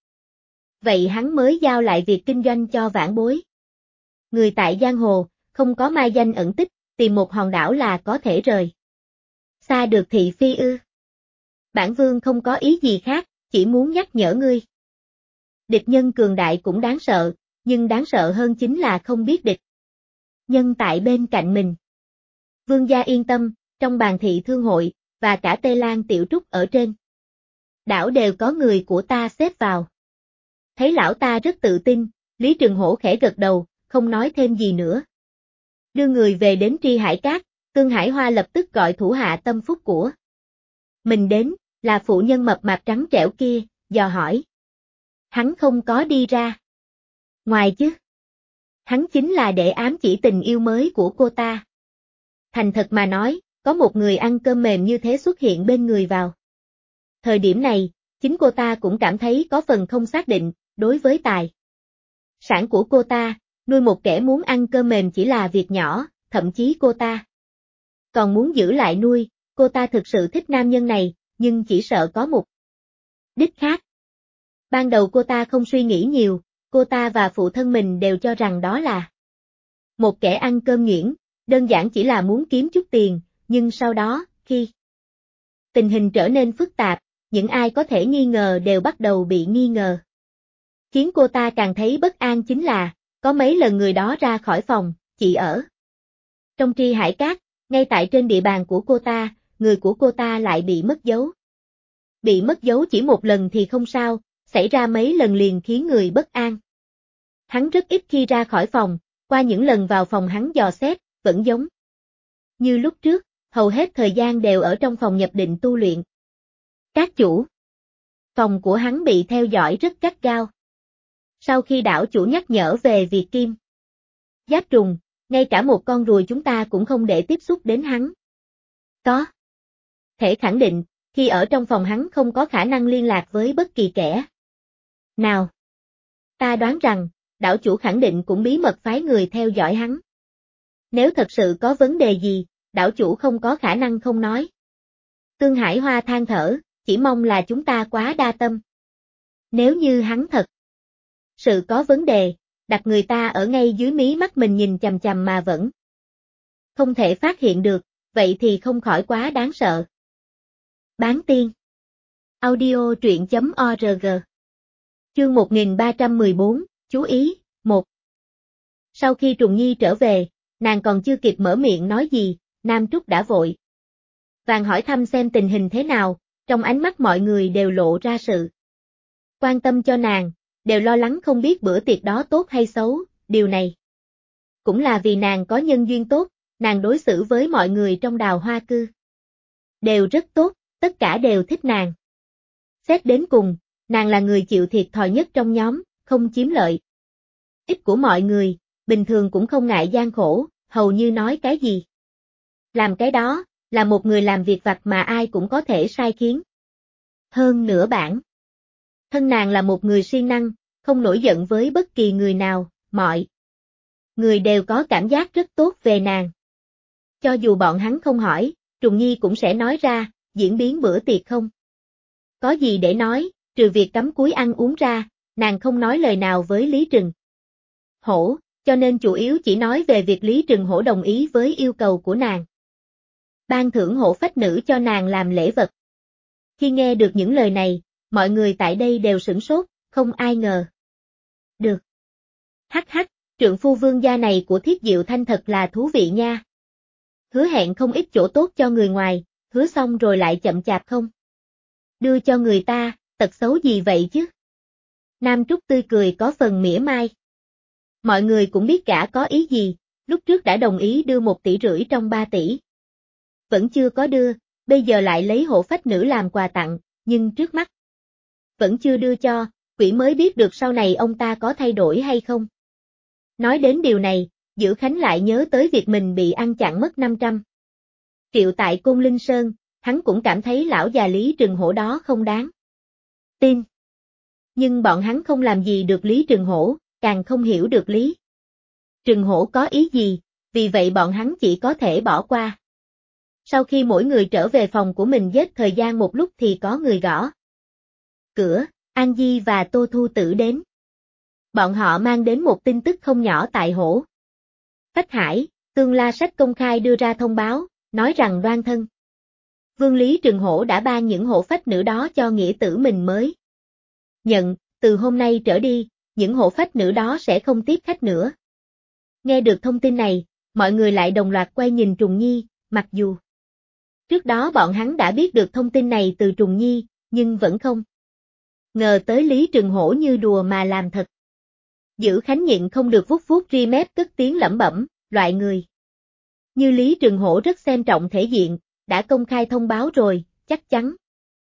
vậy hắn mới giao lại việc kinh doanh cho vãn bối. Người tại giang hồ, không có mai danh ẩn tích, tìm một hòn đảo là có thể rời xa được thị phi ư? Bản vương không có ý gì khác, chỉ muốn nhắc nhở ngươi. Địch nhân cường đại cũng đáng sợ, nhưng đáng sợ hơn chính là không biết địch nhân tại bên cạnh mình. Vương gia yên tâm, trong bàn thị thương hội, và cả Tây Lan Tiểu Trúc ở trên đảo đều có người của ta xếp vào. Thấy lão ta rất tự tin, Lý Trường Hổ khẽ gật đầu, không nói thêm gì nữa. Đưa người về đến Tri Hải Cát, Tương Hải Hoa lập tức gọi thủ hạ tâm phúc của mình đến, là phụ nhân mập mạp trắng trẻo kia, dò hỏi. Hắn không có đi ra ngoài chứ? Hắn chính là để ám chỉ tình yêu mới của cô ta. Thành thật mà nói, có một người ăn cơm mềm như thế xuất hiện bên người vào thời điểm này, chính cô ta cũng cảm thấy có phần không xác định, đối với tài sản của cô ta, nuôi một kẻ muốn ăn cơm mềm chỉ là việc nhỏ, thậm chí cô ta còn muốn giữ lại nuôi, cô ta thực sự thích nam nhân này, nhưng chỉ sợ có mục đích khác. Ban đầu cô ta không suy nghĩ nhiều, cô ta và phụ thân mình đều cho rằng đó là một kẻ ăn cơm nhuyễn, đơn giản chỉ là muốn kiếm chút tiền, nhưng sau đó, khi tình hình trở nên phức tạp, những ai có thể nghi ngờ đều bắt đầu bị nghi ngờ. Khiến cô ta càng thấy bất an chính là, có mấy lần người đó ra khỏi phòng, chỉ ở trong Tri Hải Cát, ngay tại trên địa bàn của cô ta, người của cô ta lại bị mất dấu. Bị mất dấu chỉ một lần thì không sao, xảy ra mấy lần liền khiến người bất an. Hắn rất ít khi ra khỏi phòng, qua những lần vào phòng hắn dò xét, vẫn giống như lúc trước, hầu hết thời gian đều ở trong phòng nhập định tu luyện. Các chủ, phòng của hắn bị theo dõi rất gắt gao. Sau khi đảo chủ nhắc nhở về việc kim giáp trùng, ngay cả một con ruồi chúng ta cũng không để tiếp xúc đến hắn. Có thể khẳng định, khi ở trong phòng hắn không có khả năng liên lạc với bất kỳ kẻ nào. Ta đoán rằng, đảo chủ khẳng định cũng bí mật phái người theo dõi hắn. Nếu thật sự có vấn đề gì, đảo chủ không có khả năng không nói. Tương Hải Hoa than thở, chỉ mong là chúng ta quá đa tâm. Nếu như hắn thật sự có vấn đề, đặt người ta ở ngay dưới mí mắt mình nhìn chằm chằm mà vẫn không thể phát hiện được, vậy thì không khỏi quá đáng sợ. Bán tiên. Audio truyện.org. Chương 1314, chú ý, 1. Sau khi Trùng Nhi trở về, nàng còn chưa kịp mở miệng nói gì, Nam Trúc đã vội vàng hỏi thăm xem tình hình thế nào, trong ánh mắt mọi người đều lộ ra sự quan tâm cho nàng, đều lo lắng không biết bữa tiệc đó tốt hay xấu, điều này cũng là vì nàng có nhân duyên tốt, nàng đối xử với mọi người trong Đào Hoa Cư đều rất tốt, tất cả đều thích nàng. Xét đến cùng, nàng là người chịu thiệt thòi nhất trong nhóm, không chiếm lợi ích của mọi người, bình thường cũng không ngại gian khổ, hầu như nói cái gì làm cái đó, là một người làm việc vặt mà ai cũng có thể sai khiến. Hơn nữa bản thân nàng là một người siêng năng, không nổi giận với bất kỳ người nào, mọi người đều có cảm giác rất tốt về nàng. Cho dù bọn hắn không hỏi, Trùng Nhi cũng sẽ nói ra, diễn biến bữa tiệc không có gì để nói, trừ việc cắm cúi ăn uống ra, nàng không nói lời nào với Lý Trừng Hổ, cho nên chủ yếu chỉ nói về việc Lý Trừng Hổ đồng ý với yêu cầu của nàng. Ban thưởng hổ phách nữ cho nàng làm lễ vật. Khi nghe được những lời này, mọi người tại đây đều sửng sốt, không ai ngờ được. Hắc hắc, trượng phu vương gia này của Thiết Diệu Thanh thật là thú vị nha. Hứa hẹn không ít chỗ tốt cho người ngoài, hứa xong rồi lại chậm chạp không đưa cho người ta, tật xấu gì vậy chứ? Nam Trúc tươi cười có phần mỉa mai. Mọi người cũng biết gã có ý gì, lúc trước đã đồng ý đưa 1,5 tỷ trong 3 tỷ. Vẫn chưa có đưa, bây giờ lại lấy hộ phách nữ làm quà tặng, nhưng trước mắt vẫn chưa đưa cho, quỷ mới biết được sau này ông ta có thay đổi hay không. Nói đến điều này, Dữ Khánh lại nhớ tới việc mình bị ăn chặn mất 500 triệu tại Côn Linh Sơn, hắn cũng cảm thấy lão già Lý Trừng Hổ đó không đáng tin. Nhưng bọn hắn không làm gì được Lý Trừng Hổ, càng không hiểu được Lý Trừng Hổ có ý gì, vì vậy bọn hắn chỉ có thể bỏ qua. Sau khi mỗi người trở về phòng của mình giết thời gian một lúc thì có người gõ cửa, An Di và Tô Thu Tử đến. Bọn họ mang đến một tin tức không nhỏ tại Hổ Phách Hải, Tương La Sách công khai đưa ra thông báo, nói rằng Đoan Thân Vương Lý Trừng Hổ đã ban những hộ phách nữ đó cho nghĩa tử mình mới nhận, từ hôm nay trở đi, những hộ phách nữ đó sẽ không tiếp khách nữa. Nghe được thông tin này, mọi người lại đồng loạt quay nhìn Trùng Nhi, mặc dù trước đó bọn hắn đã biết được thông tin này từ Trùng Nhi, nhưng vẫn không ngờ tới Lý Trừng Hổ như đùa mà làm thật. Dữ Khánh nhịn không được vuốt vuốt ri mép cất tiếng lẩm bẩm, loại người như Lý Trừng Hổ rất xem trọng thể diện, đã công khai thông báo rồi, chắc chắn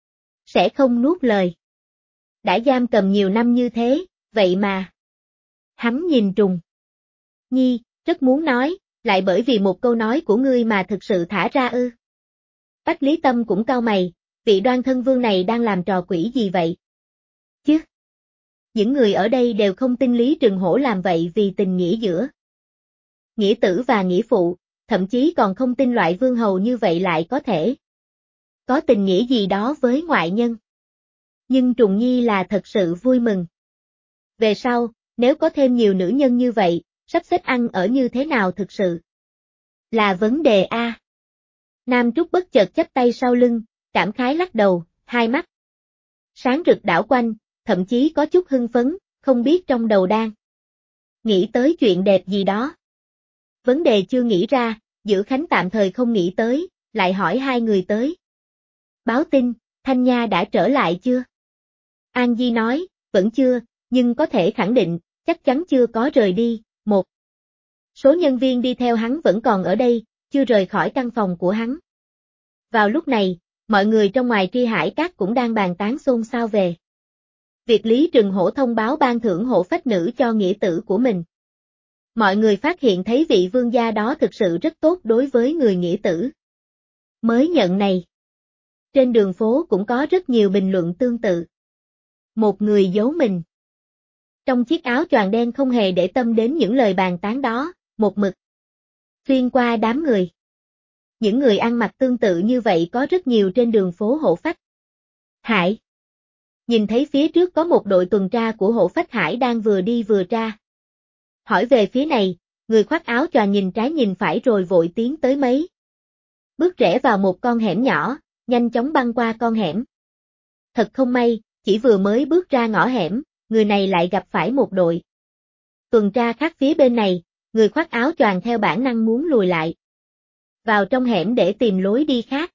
sẽ không nuốt lời. Đã giam cầm nhiều năm như thế, vậy mà hắn nhìn Trùng Nhi, rất muốn nói, lại bởi vì một câu nói của ngươi mà thực sự thả ra ư. Bách Lý Tâm cũng cau mày, vị Đoan Thân Vương này đang làm trò quỷ gì vậy? Chứ? Những người ở đây đều không tin Lý Trừng Hổ làm vậy vì tình nghĩa giữa nghĩa tử và nghĩa phụ, thậm chí còn không tin loại vương hầu như vậy lại có thể có tình nghĩa gì đó với ngoại nhân. Nhưng Trùng Nhi là thật sự vui mừng. Về sau, nếu có thêm nhiều nữ nhân như vậy, sắp xếp ăn ở như thế nào thực sự là vấn đề a. Nam Trúc bất chợt chắp tay sau lưng, cảm khái lắc đầu, hai mắt sáng rực đảo quanh, thậm chí có chút hưng phấn, không biết trong đầu đang nghĩ tới chuyện đẹp gì đó. Vấn đề chưa nghĩ ra, Dữ Khánh tạm thời không nghĩ tới, lại hỏi hai người tới. Báo tin, Thanh Nha đã trở lại chưa? An Di nói, vẫn chưa, nhưng có thể khẳng định, chắc chắn chưa có rời đi, một số nhân viên đi theo hắn vẫn còn ở đây, chưa rời khỏi căn phòng của hắn. Vào lúc này, mọi người trong ngoài Tri Hải Các cũng đang bàn tán xôn xao về việc Lý Trừng Hổ thông báo ban thưởng hộ phách nữ cho nghĩa tử của mình. Mọi người phát hiện thấy vị vương gia đó thực sự rất tốt đối với người nghĩa tử mới nhận này. Trên đường phố cũng có rất nhiều bình luận tương tự. Một người giấu mình trong chiếc áo choàng đen không hề để tâm đến những lời bàn tán đó, một mực xuyên qua đám người. Những người ăn mặc tương tự như vậy có rất nhiều trên đường phố Hộ Phách Hải. Nhìn thấy phía trước có một đội tuần tra của Hộ Phách Hải đang vừa đi vừa tra Hỏi về phía này, người khoác áo choàng nhìn trái nhìn phải rồi vội tiến tới mấy bước rẽ vào một con hẻm nhỏ, nhanh chóng băng qua con hẻm. Thật không may, chỉ vừa mới bước ra ngõ hẻm, người này lại gặp phải một đội tuần tra khác phía bên này, người khoác áo choàng theo bản năng muốn lùi lại vào trong hẻm để tìm lối đi khác.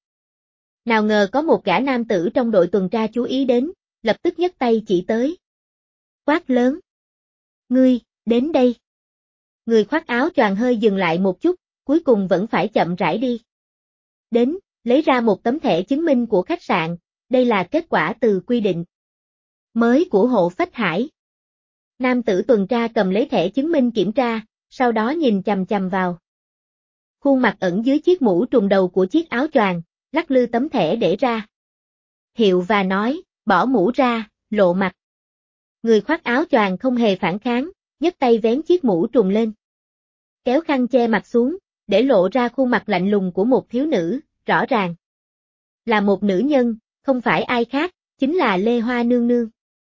Nào ngờ có một gã nam tử trong đội tuần tra chú ý đến, lập tức nhấc tay chỉ tới. Quát lớn. Ngươi, đến đây. Người khoác áo choàng hơi dừng lại một chút, cuối cùng vẫn phải chậm rãi đi. Đến, lấy ra một tấm thẻ chứng minh của khách sạn, đây là kết quả từ quy định mới của hộ Phách Hải. Nam tử tuần tra cầm lấy thẻ chứng minh kiểm tra, sau đó nhìn chằm chằm vào khuôn mặt ẩn dưới chiếc mũ trùm đầu của chiếc áo choàng, lắc lư tấm thẻ để ra hiệu và nói, bỏ mũ ra, lộ mặt. Người khoác áo choàng không hề phản kháng, nhấc tay vén chiếc mũ trùm lên. Kéo khăn che mặt xuống, để lộ ra khuôn mặt lạnh lùng của một thiếu nữ, rõ ràng là một nữ nhân, không phải ai khác, chính là Lê Hoa nương nương.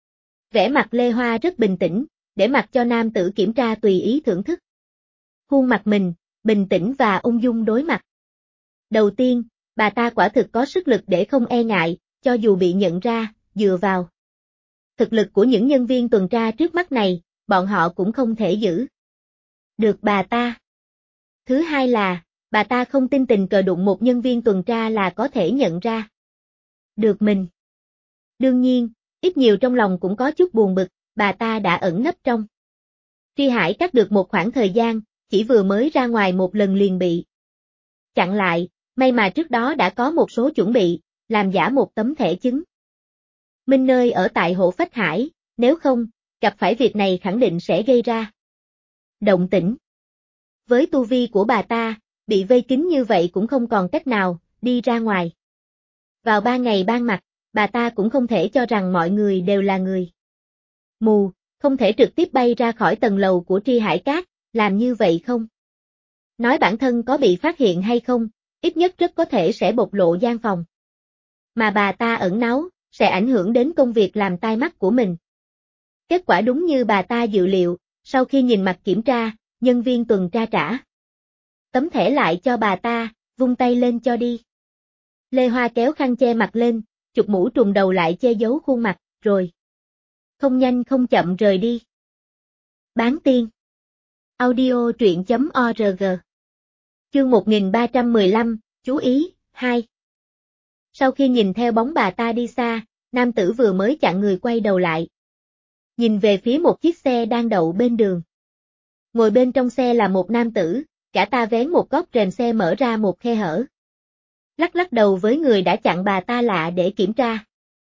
Vẻ mặt Lê Hoa rất bình tĩnh, để mặc cho nam tử kiểm tra tùy ý thưởng thức khuôn mặt mình, bình tĩnh và ung dung đối mặt. Đầu tiên, bà ta quả thực có sức lực để không e ngại, cho dù bị nhận ra, dựa vào thực lực của những nhân viên tuần tra trước mắt này, bọn họ cũng không thể giữ được bà ta. Thứ hai là, bà ta không tin tình cờ đụng một nhân viên tuần tra là có thể nhận ra được mình. Đương nhiên, ít nhiều trong lòng cũng có chút buồn bực, bà ta đã ẩn nấp trong Tri Hải Các được một khoảng thời gian, chỉ vừa mới ra ngoài một lần liền bị chặn lại, may mà trước đó đã có một số chuẩn bị, làm giả một tấm thẻ chứng minh nơi ở tại hộ Phách Hải, nếu không, gặp phải việc này khẳng định sẽ gây ra động tĩnh. Với tu vi của bà ta, bị vây kín như vậy cũng không còn cách nào, đi ra ngoài. Vào ban ngày ban mặt, bà ta cũng không thể cho rằng mọi người đều là người mù, không thể trực tiếp bay ra khỏi tầng lầu của Tri Hải Các, làm như vậy không nói bản thân có bị phát hiện hay không, ít nhất rất có thể sẽ bộc lộ gian phòng mà bà ta ẩn náu, sẽ ảnh hưởng đến công việc làm tai mắt của mình. Kết quả đúng như bà ta dự liệu, sau khi nhìn mặt kiểm tra, nhân viên tuần tra trả tấm thẻ lại cho bà ta, vung tay lên cho đi. Lê Hoa kéo khăn che mặt lên, chụp mũ trùm đầu lại che giấu khuôn mặt, rồi không nhanh không chậm rời đi. Bán tiên. Audio truyện.org. Chương 1315, chú ý, 2. Sau khi nhìn theo bóng bà ta đi xa, nam tử vừa mới chặn người quay đầu lại. Nhìn về phía một chiếc xe đang đậu bên đường. Ngồi bên trong xe là một nam tử, cả ta vén một góc rèm xe mở ra một khe hở. Lắc lắc đầu với người đã chặn bà ta lạ để kiểm tra.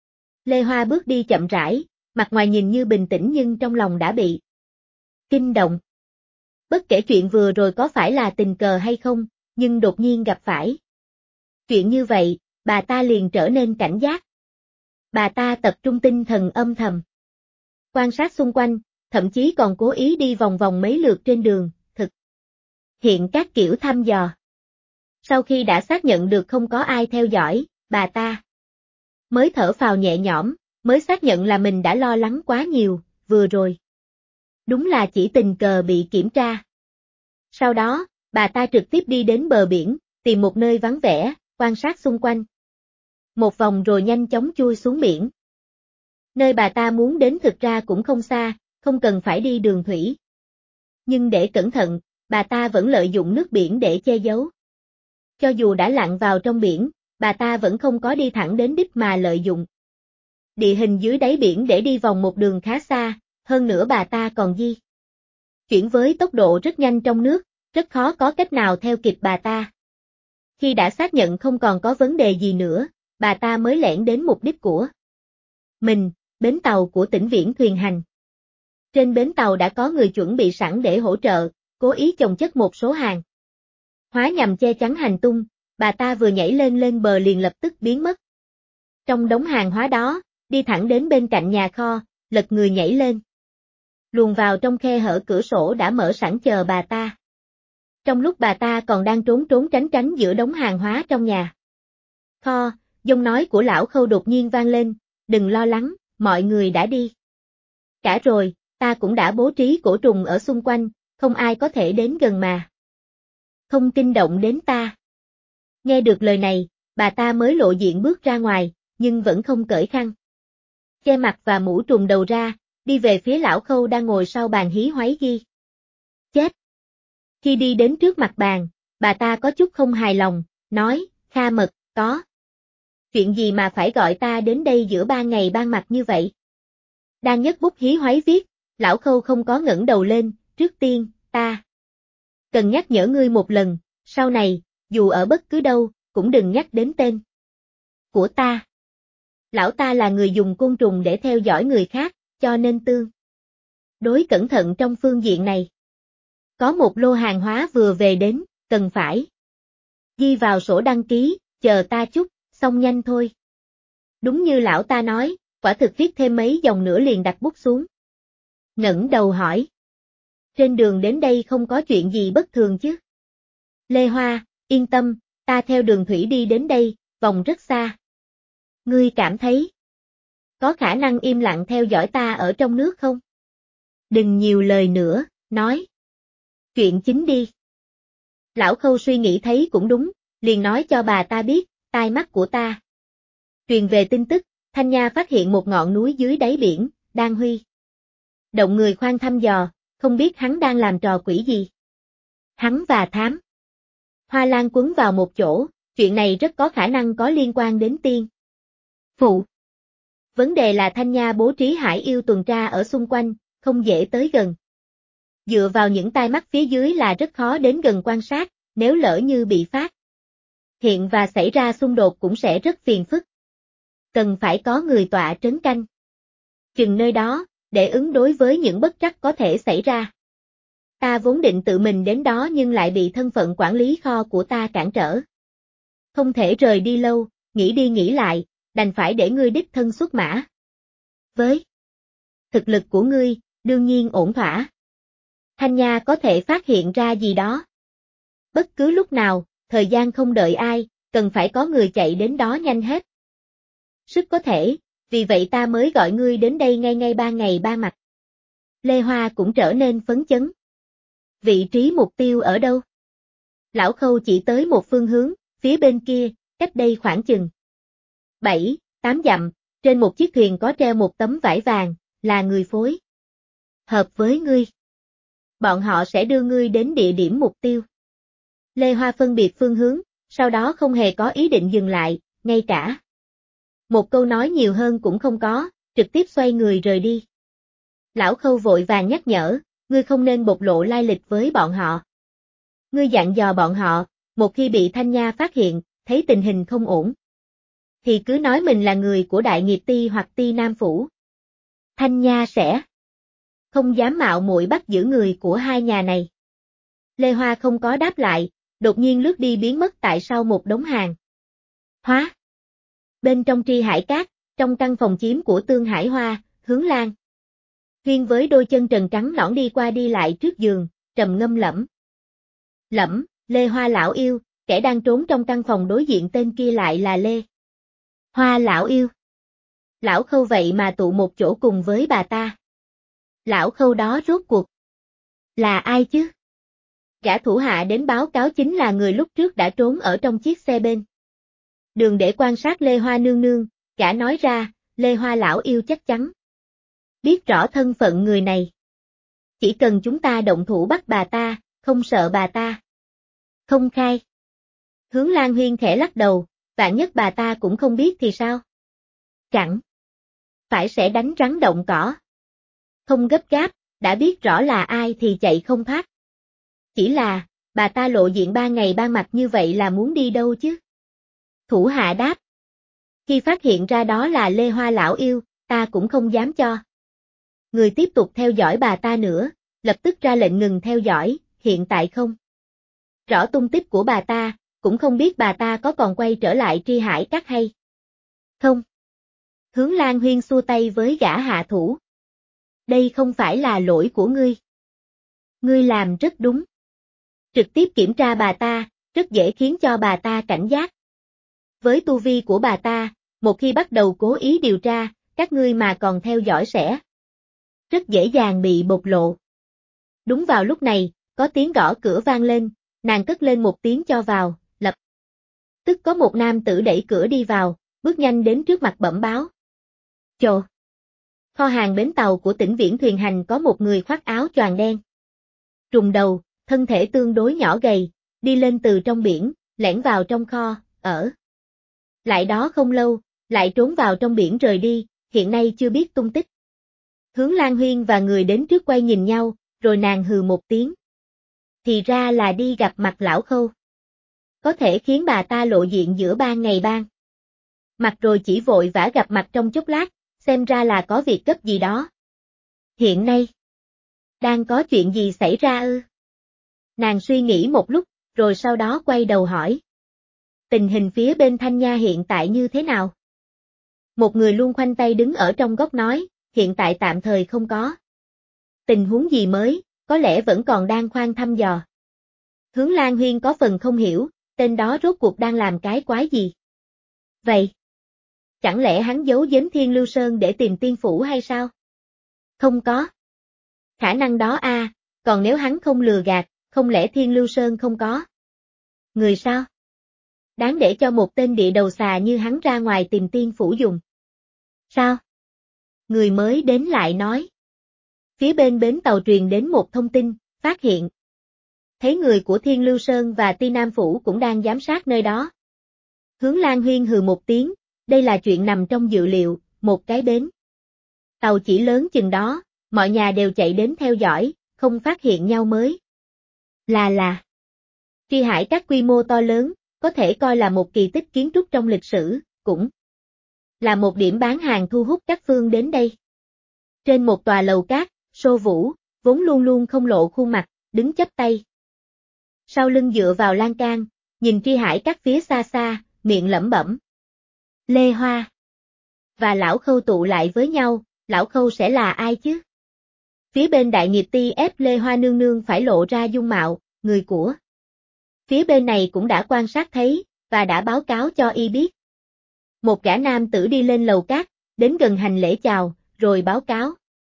Lê Hoa bước đi chậm rãi, mặt ngoài nhìn như bình tĩnh nhưng trong lòng đã bị kinh động. Bất kể chuyện vừa rồi có phải là tình cờ hay không, nhưng đột nhiên gặp phải chuyện như vậy, bà ta liền trở nên cảnh giác. Bà ta tập trung tinh thần âm thầm quan sát xung quanh, thậm chí còn cố ý đi vòng vòng mấy lượt trên đường, thực hiện các kiểu thăm dò. Sau khi đã xác nhận được không có ai theo dõi, bà ta mới thở phào nhẹ nhõm, mới xác nhận là mình đã lo lắng quá nhiều, vừa rồi. Đúng là chỉ tình cờ bị kiểm tra. Sau đó, bà ta trực tiếp đi đến bờ biển, tìm một nơi vắng vẻ, quan sát xung quanh. Một vòng rồi nhanh chóng chui xuống biển. Nơi bà ta muốn đến thực ra cũng không xa, không cần phải đi đường thủy. Nhưng để cẩn thận, bà ta vẫn lợi dụng nước biển để che giấu. Cho dù đã lặn vào trong biển, bà ta vẫn không có đi thẳng đến đích mà lợi dụng địa hình dưới đáy biển để đi vòng một đường khá xa, hơn nữa bà ta còn di chuyển với tốc độ rất nhanh trong nước, rất khó có cách nào theo kịp bà ta. Khi đã xác nhận không còn có vấn đề gì nữa, bà ta mới lẻn đến mục đích của mình, bến tàu của tỉnh Viễn Thuyền Hành. Trên bến tàu đã có người chuẩn bị sẵn để hỗ trợ, cố ý chồng chất một số hàng hóa nhằm che chắn hành tung, bà ta vừa nhảy lên bờ liền lập tức biến mất. Trong đống hàng hóa đó, đi thẳng đến bên cạnh nhà kho, lật người nhảy lên. Luồn vào trong khe hở cửa sổ đã mở sẵn chờ bà ta. Trong lúc bà ta còn đang trốn tránh giữa đống hàng hóa trong nhà kho, giọng nói của lão Khâu đột nhiên vang lên, đừng lo lắng, mọi người đã đi cả rồi, ta cũng đã bố trí cổ trùng ở xung quanh, không ai có thể đến gần mà không kinh động đến ta. Nghe được lời này, bà ta mới lộ diện bước ra ngoài, nhưng vẫn không cởi khăn che mặt và mũ trùm đầu ra, đi về phía lão Khâu đang ngồi sau bàn hí hoáy ghi. Chết! Khi đi đến trước mặt bàn, bà ta có chút không hài lòng, nói, Kha Mật, có chuyện gì mà phải gọi ta đến đây giữa ban ngày ban mặt như vậy? Đang nhấc bút hí hoáy viết, lão Khâu không có ngẩng đầu lên, trước tiên, ta cần nhắc nhở ngươi một lần, sau này, dù ở bất cứ đâu, cũng đừng nhắc đến tên của ta. Lão ta là người dùng côn trùng để theo dõi người khác, cho nên tương đối cẩn thận trong phương diện này. Có một lô hàng hóa vừa về đến, cần phải ghi vào sổ đăng ký, chờ ta chút, xong nhanh thôi. Đúng như lão ta nói, quả thực viết thêm mấy dòng nữa liền đặt bút xuống. Ngẩng đầu hỏi. Trên đường đến đây không có chuyện gì bất thường chứ? Lê Hoa, yên tâm, ta theo đường thủy đi đến đây, vòng rất xa. Ngươi cảm thấy có khả năng im lặng theo dõi ta ở trong nước không? Đừng nhiều lời nữa, nói chuyện chính đi. Lão Khâu suy nghĩ thấy cũng đúng, liền nói cho bà ta biết, tai mắt của ta truyền về tin tức, Thanh Nha phát hiện một ngọn núi dưới đáy biển, đang huy động người khoan thăm dò, không biết hắn đang làm trò quỷ gì. Hắn và Thám Hoa Lan quấn vào một chỗ, chuyện này rất có khả năng có liên quan đến tiên phụ. Vấn đề là Thanh Nha bố trí hải yêu tuần tra ở xung quanh, không dễ tới gần. Dựa vào những tai mắt phía dưới là rất khó đến gần quan sát, nếu lỡ như bị phát hiện và xảy ra xung đột cũng sẽ rất phiền phức. Cần phải có người tọa trấn canh chừng nơi đó, để ứng đối với những bất trắc có thể xảy ra. Ta vốn định tự mình đến đó nhưng lại bị thân phận quản lý kho của ta cản trở. Không thể rời đi lâu, nghĩ đi nghĩ lại, đành phải để ngươi đích thân xuất mã. Với thực lực của ngươi, đương nhiên ổn thỏa. Thanh Nha có thể phát hiện ra gì đó. Bất cứ lúc nào, thời gian không đợi ai, cần phải có người chạy đến đó nhanh hết sức có thể, vì vậy ta mới gọi ngươi đến đây ngay ban ngày ban mặt. Lê Hoa cũng trở nên phấn chấn. Vị trí mục tiêu ở đâu? Lão Khâu chỉ tới một phương hướng, phía bên kia, cách đây khoảng chừng 7-8 dặm, trên một chiếc thuyền có treo một tấm vải vàng, là người phối hợp với ngươi. Bọn họ sẽ đưa ngươi đến địa điểm mục tiêu. Lê Hoa phân biệt phương hướng, sau đó không hề có ý định dừng lại, ngay cả một câu nói nhiều hơn cũng không có, trực tiếp xoay người rời đi. Lão Khâu vội vàng nhắc nhở, ngươi không nên bộc lộ lai lịch với bọn họ. Ngươi dặn dò bọn họ, một khi bị Thanh Nha phát hiện, thấy tình hình không ổn, thì cứ nói mình là người của Đại Nghiệp Ti hoặc Ti Nam Phủ. Thanh Nha sẽ không dám mạo muội bắt giữ người của hai nhà này. Lê Hoa không có đáp lại, đột nhiên lướt đi biến mất tại sau một đống hàng hóa. Bên trong Tri Hải Cát, trong căn phòng chiếm của Tương Hải Hoa, Hướng Lan Huyên với đôi chân trần trắng nõn đi qua đi lại trước giường, trầm ngâm lẩm lẩm, Lê Hoa lão yêu, kẻ đang trốn trong căn phòng đối diện tên kia lại là Lê Hoa lão yêu. Lão Khâu vậy mà tụ một chỗ cùng với bà ta. Lão Khâu đó rốt cuộc là ai chứ? Gã thủ hạ đến báo cáo chính là người lúc trước đã trốn ở trong chiếc xe bên đường để quan sát Lê Hoa nương nương, gã nói ra, Lê Hoa lão yêu chắc chắn biết rõ thân phận người này. Chỉ cần chúng ta động thủ bắt bà ta, không sợ bà ta không khai. Hướng Lan Huyên khẽ lắc đầu, vạn nhất bà ta cũng không biết thì sao? Chẳng phải sẽ đánh rắn động cỏ. Không gấp gáp, đã biết rõ là ai thì chạy không thoát. Chỉ là, bà ta lộ diện ban ngày ban mặt như vậy là muốn đi đâu chứ? Thủ hạ đáp. Khi phát hiện ra đó là Lê Hoa lão yêu, ta cũng không dám cho người tiếp tục theo dõi bà ta nữa, lập tức ra lệnh ngừng theo dõi, hiện tại không rõ tung tích của bà ta, cũng không biết bà ta có còn quay trở lại Tri Hải Cát hay không. Hướng Lan Huyên xua tay với gã hạ thủ. Đây không phải là lỗi của ngươi. Ngươi làm rất đúng. Trực tiếp kiểm tra bà ta, rất dễ khiến cho bà ta cảnh giác. Với tu vi của bà ta, một khi bắt đầu cố ý điều tra, các ngươi mà còn theo dõi sẽ rất dễ dàng bị bộc lộ. Đúng vào lúc này, có tiếng gõ cửa vang lên, nàng cất lên một tiếng cho vào, lập tức có một nam tử đẩy cửa đi vào, bước nhanh đến trước mặt bẩm báo. Chồ! Kho hàng bến tàu của tỉnh Viễn Thuyền Hành có một người khoác áo choàng đen. Trùng đầu, thân thể tương đối nhỏ gầy, đi lên từ trong biển, lẻn vào trong kho, ở. Lại đó không lâu, lại trốn vào trong biển rời đi, hiện nay chưa biết tung tích. Hướng Lan Huyên và người đến trước quay nhìn nhau, rồi nàng hừ một tiếng. Thì ra là đi gặp mặt lão Khâu. Có thể khiến bà ta lộ diện giữa ban ngày ban mặt rồi chỉ vội vã gặp mặt trong chốc lát, xem ra là có việc gấp gì đó. Hiện nay, đang có chuyện gì xảy ra ư? Nàng suy nghĩ một lúc, rồi sau đó quay đầu hỏi. Tình hình phía bên Thanh Nha hiện tại như thế nào? Một người luôn khoanh tay đứng ở trong góc nói, hiện tại tạm thời không có. Tình huống gì mới, có lẽ vẫn còn đang khoan thăm dò. Hướng Lan Huyên có phần không hiểu, tên đó rốt cuộc đang làm cái quái gì? Vậy, chẳng lẽ hắn giấu giếm Thiên Lưu Sơn để tìm tiên phủ hay sao? Không có. Khả năng đó còn nếu hắn không lừa gạt, không lẽ Thiên Lưu Sơn không có? Người sao? Đáng để cho một tên địa đầu xà như hắn ra ngoài tìm tiên phủ dùng. Sao? Người mới đến lại nói. Phía bên bến tàu truyền đến một thông tin, phát hiện. Thấy người của Thiên Lưu Sơn và Ti Nam Phủ cũng đang giám sát nơi đó. Hướng Lan Huyên hừ một tiếng, đây là chuyện nằm trong dự liệu, một cái bến. Tàu chỉ lớn chừng đó, mọi nhà đều chạy đến theo dõi, không phát hiện nhau mới. Là. Tri Hải các quy mô to lớn, có thể coi là một kỳ tích kiến trúc trong lịch sử, cũng là một điểm bán hàng thu hút các phương đến đây. Trên một tòa lầu cát, Sô Vũ, vốn luôn luôn không lộ khuôn mặt, đứng chắp tay. Sau lưng dựa vào lan can, nhìn Tri Hải các phía xa xa, miệng lẩm bẩm. Lê Hoa và Lão Khâu tụ lại với nhau, Lão Khâu sẽ là ai chứ? Phía bên đại nghiệp ti ép Lê Hoa nương nương phải lộ ra dung mạo, người của. Phía bên này cũng đã quan sát thấy, và đã báo cáo cho y biết. Một gã nam tử đi lên lầu cát, đến gần hành lễ chào, rồi báo cáo.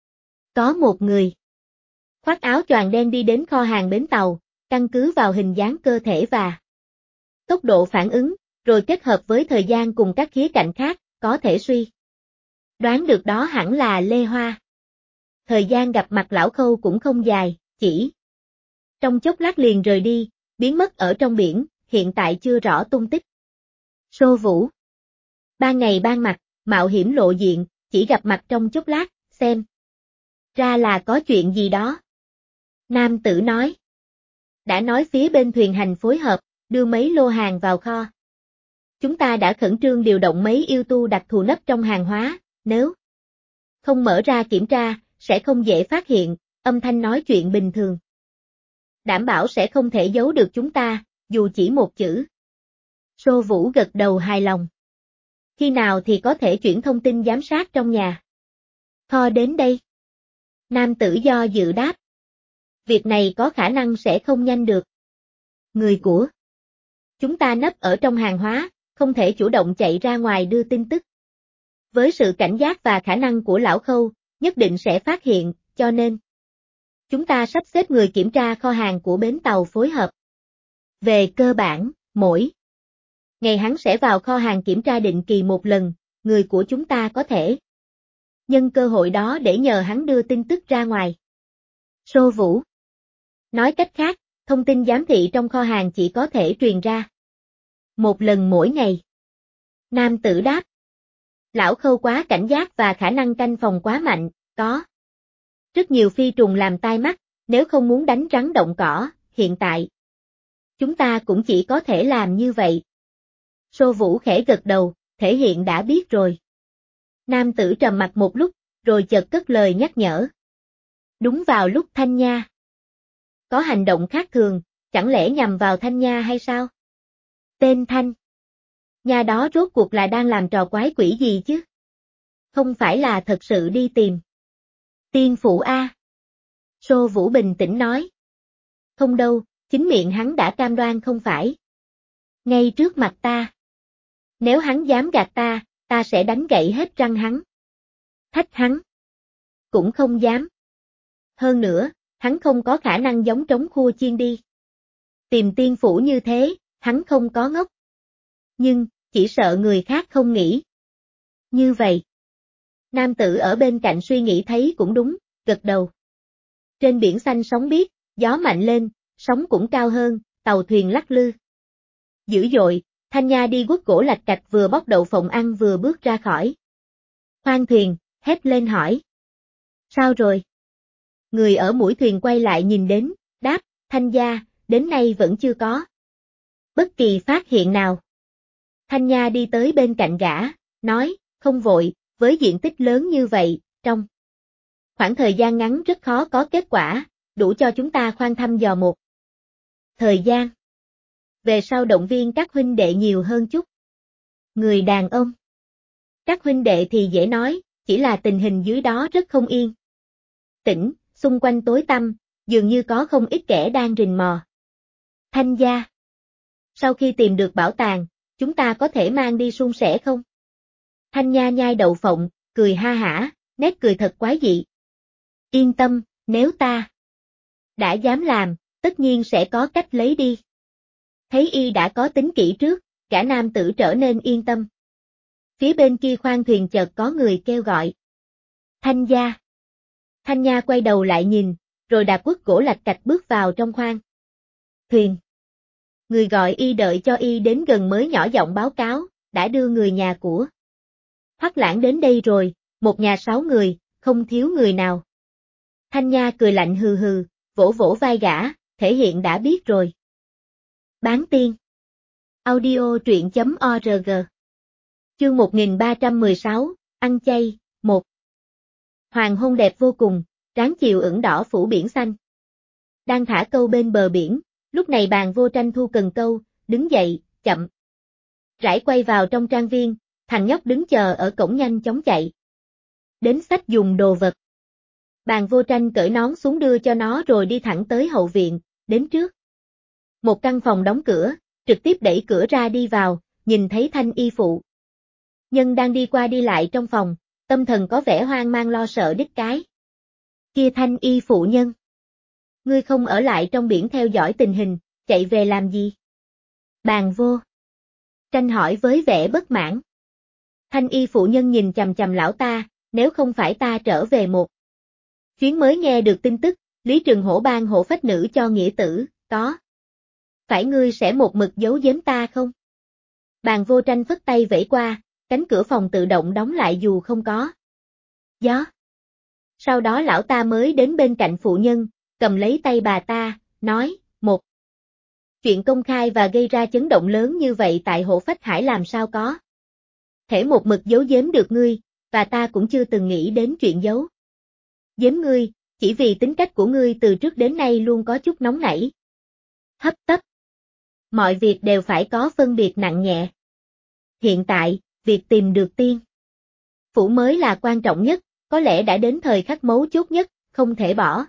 Có một người khoác áo choàng đen đi đến kho hàng bến tàu, căn cứ vào hình dáng cơ thể và tốc độ phản ứng, rồi kết hợp với thời gian cùng các khía cạnh khác, có thể suy đoán được đó hẳn là Lê Hoa. Thời gian gặp mặt Lão Khâu cũng không dài, chỉ trong chốc lát liền rời đi, biến mất ở trong biển, hiện tại chưa rõ tung tích. Sô Vũ. Ban ngày ban mặt, mạo hiểm lộ diện, chỉ gặp mặt trong chốc lát, xem. Ra là có chuyện gì đó. Nam tử nói. Đã nói phía bên thuyền hành phối hợp, đưa mấy lô hàng vào kho. Chúng ta đã khẩn trương điều động mấy yêu tu đặc thù nấp trong hàng hóa, nếu không mở ra kiểm tra, sẽ không dễ phát hiện, âm thanh nói chuyện bình thường. Đảm bảo sẽ không thể giấu được chúng ta, dù chỉ một chữ. Sô Vũ gật đầu hài lòng. Khi nào thì có thể chuyển thông tin giám sát trong nhà? Kho đến đây. Nam tử do dự đáp. Việc này có khả năng sẽ không nhanh được. Người của chúng ta nấp ở trong hàng hóa, không thể chủ động chạy ra ngoài đưa tin tức. Với sự cảnh giác và khả năng của Lão Khâu, nhất định sẽ phát hiện, cho nên chúng ta sắp xếp người kiểm tra kho hàng của bến tàu phối hợp. Về cơ bản, mỗi ngày hắn sẽ vào kho hàng kiểm tra định kỳ một lần, người của chúng ta có thể nhân cơ hội đó để nhờ hắn đưa tin tức ra ngoài. Sô Vũ. Nói cách khác, thông tin giám thị trong kho hàng chỉ có thể truyền ra một lần mỗi ngày. Nam tử đáp. Lão Khâu quá cảnh giác và khả năng canh phòng quá mạnh, có rất nhiều phi trùng làm tai mắt, nếu không muốn đánh rắn động cỏ, hiện tại chúng ta cũng chỉ có thể làm như vậy. Sô Vũ khẽ gật đầu, thể hiện đã biết rồi. Nam tử trầm mặt một lúc, rồi chợt cất lời nhắc nhở. Đúng vào lúc Thanh Nha có hành động khác thường, chẳng lẽ nhằm vào Thanh Nha hay sao? Tên Thanh Nha đó rốt cuộc là đang làm trò quái quỷ gì chứ? Không phải là thật sự đi tìm tiên phụ a? Sô Vũ bình tĩnh nói. Không đâu, chính miệng hắn đã cam đoan không phải. Ngay trước mặt ta. Nếu hắn dám gạt ta, ta sẽ đánh gãy hết răng hắn. Thách hắn. Cũng không dám. Hơn nữa, hắn không có khả năng giống trống khua chiên đi. Tìm tiên phủ như thế, hắn không có ngốc. Nhưng, chỉ sợ người khác không nghĩ. Như vậy. Nam tử ở bên cạnh suy nghĩ thấy cũng đúng, gật đầu. Trên biển xanh sóng biếc, gió mạnh lên, sóng cũng cao hơn, tàu thuyền lắc lư. Dữ dội, Thanh Nha đi quất gỗ lạch cạch vừa bóc đậu phộng ăn vừa bước ra khỏi khoang thuyền, hét lên hỏi. Sao rồi? Người ở mũi thuyền quay lại nhìn đến, đáp, Thanh gia, đến nay vẫn chưa có bất kỳ phát hiện nào. Thanh Nha đi tới bên cạnh gã, nói, không vội, với diện tích lớn như vậy, trong khoảng thời gian ngắn rất khó có kết quả, đủ cho chúng ta khoan thăm dò một thời gian. Về sau động viên các huynh đệ nhiều hơn chút. Người đàn ông. Các huynh đệ thì dễ nói, chỉ là tình hình dưới đó rất không yên. Tĩnh, xung quanh tối tăm, dường như có không ít kẻ đang rình mò. Thanh gia. Sau khi tìm được bảo tàng, chúng ta có thể mang đi suôn sẻ không? Thanh Nha nhai đậu phộng, cười ha hả, nét cười thật quái dị. Yên tâm, nếu ta đã dám làm, tất nhiên sẽ có cách lấy đi. Thấy y đã có tính kỹ trước, cả nam tử trở nên yên tâm. Phía bên kia khoang thuyền chợt có người kêu gọi. Thanh gia. Thanh Nha quay đầu lại nhìn, rồi đạp quất gỗ lạch cạch bước vào trong khoang thuyền. Người gọi y đợi cho y đến gần mới nhỏ giọng báo cáo, đã đưa người nhà của Hoắc Lãng đến đây rồi, một nhà 6 người, không thiếu người nào. Thanh Nha cười lạnh hừ hừ, vỗ vỗ vai gã, thể hiện đã biết rồi. Bán tiên. Audio truyện.org. Chương 1316, ăn chay, 1. Hoàng hôn đẹp vô cùng, ráng chiều ửng đỏ phủ biển xanh. Đang thả câu bên bờ biển, lúc này Bàn Vô Tranh thu cần câu, đứng dậy, chậm rãi quay vào trong trang viên, thằng nhóc đứng chờ ở cổng nhanh chóng chạy đến xách dùng đồ vật. Bàn Vô Tranh cởi nón xuống đưa cho nó rồi đi thẳng tới hậu viện, đến trước một căn phòng đóng cửa, trực tiếp đẩy cửa ra đi vào, nhìn thấy Thanh y phụ nhân đang đi qua đi lại trong phòng, tâm thần có vẻ hoang mang lo sợ đích cái. Kia Thanh y phụ nhân, ngươi không ở lại trong biển theo dõi tình hình, chạy về làm gì? Bàn Vô Tranh hỏi với vẻ bất mãn. Thanh y phụ nhân nhìn chằm chằm lão ta, nếu không phải ta trở về một chuyến mới nghe được tin tức, Lý Trừng Hổ ban hộ phách nữ cho nghĩa tử, có phải ngươi sẽ một mực giấu giếm ta không? Bàn Vô Tranh phất tay vẫy qua, cánh cửa phòng tự động đóng lại dù không có gió. Sau đó lão ta mới đến bên cạnh phụ nhân, cầm lấy tay bà ta, nói, một chuyện công khai và gây ra chấn động lớn như vậy tại Hộ Phách Hải làm sao có thể một mực giấu giếm được ngươi, và ta cũng chưa từng nghĩ đến chuyện giấu giếm ngươi, chỉ vì tính cách của ngươi từ trước đến nay luôn có chút nóng nảy, hấp tấp. Mọi việc đều phải có phân biệt nặng nhẹ. Hiện tại, việc tìm được tiên phủ mới là quan trọng nhất, có lẽ đã đến thời khắc mấu chốt nhất, không thể bỏ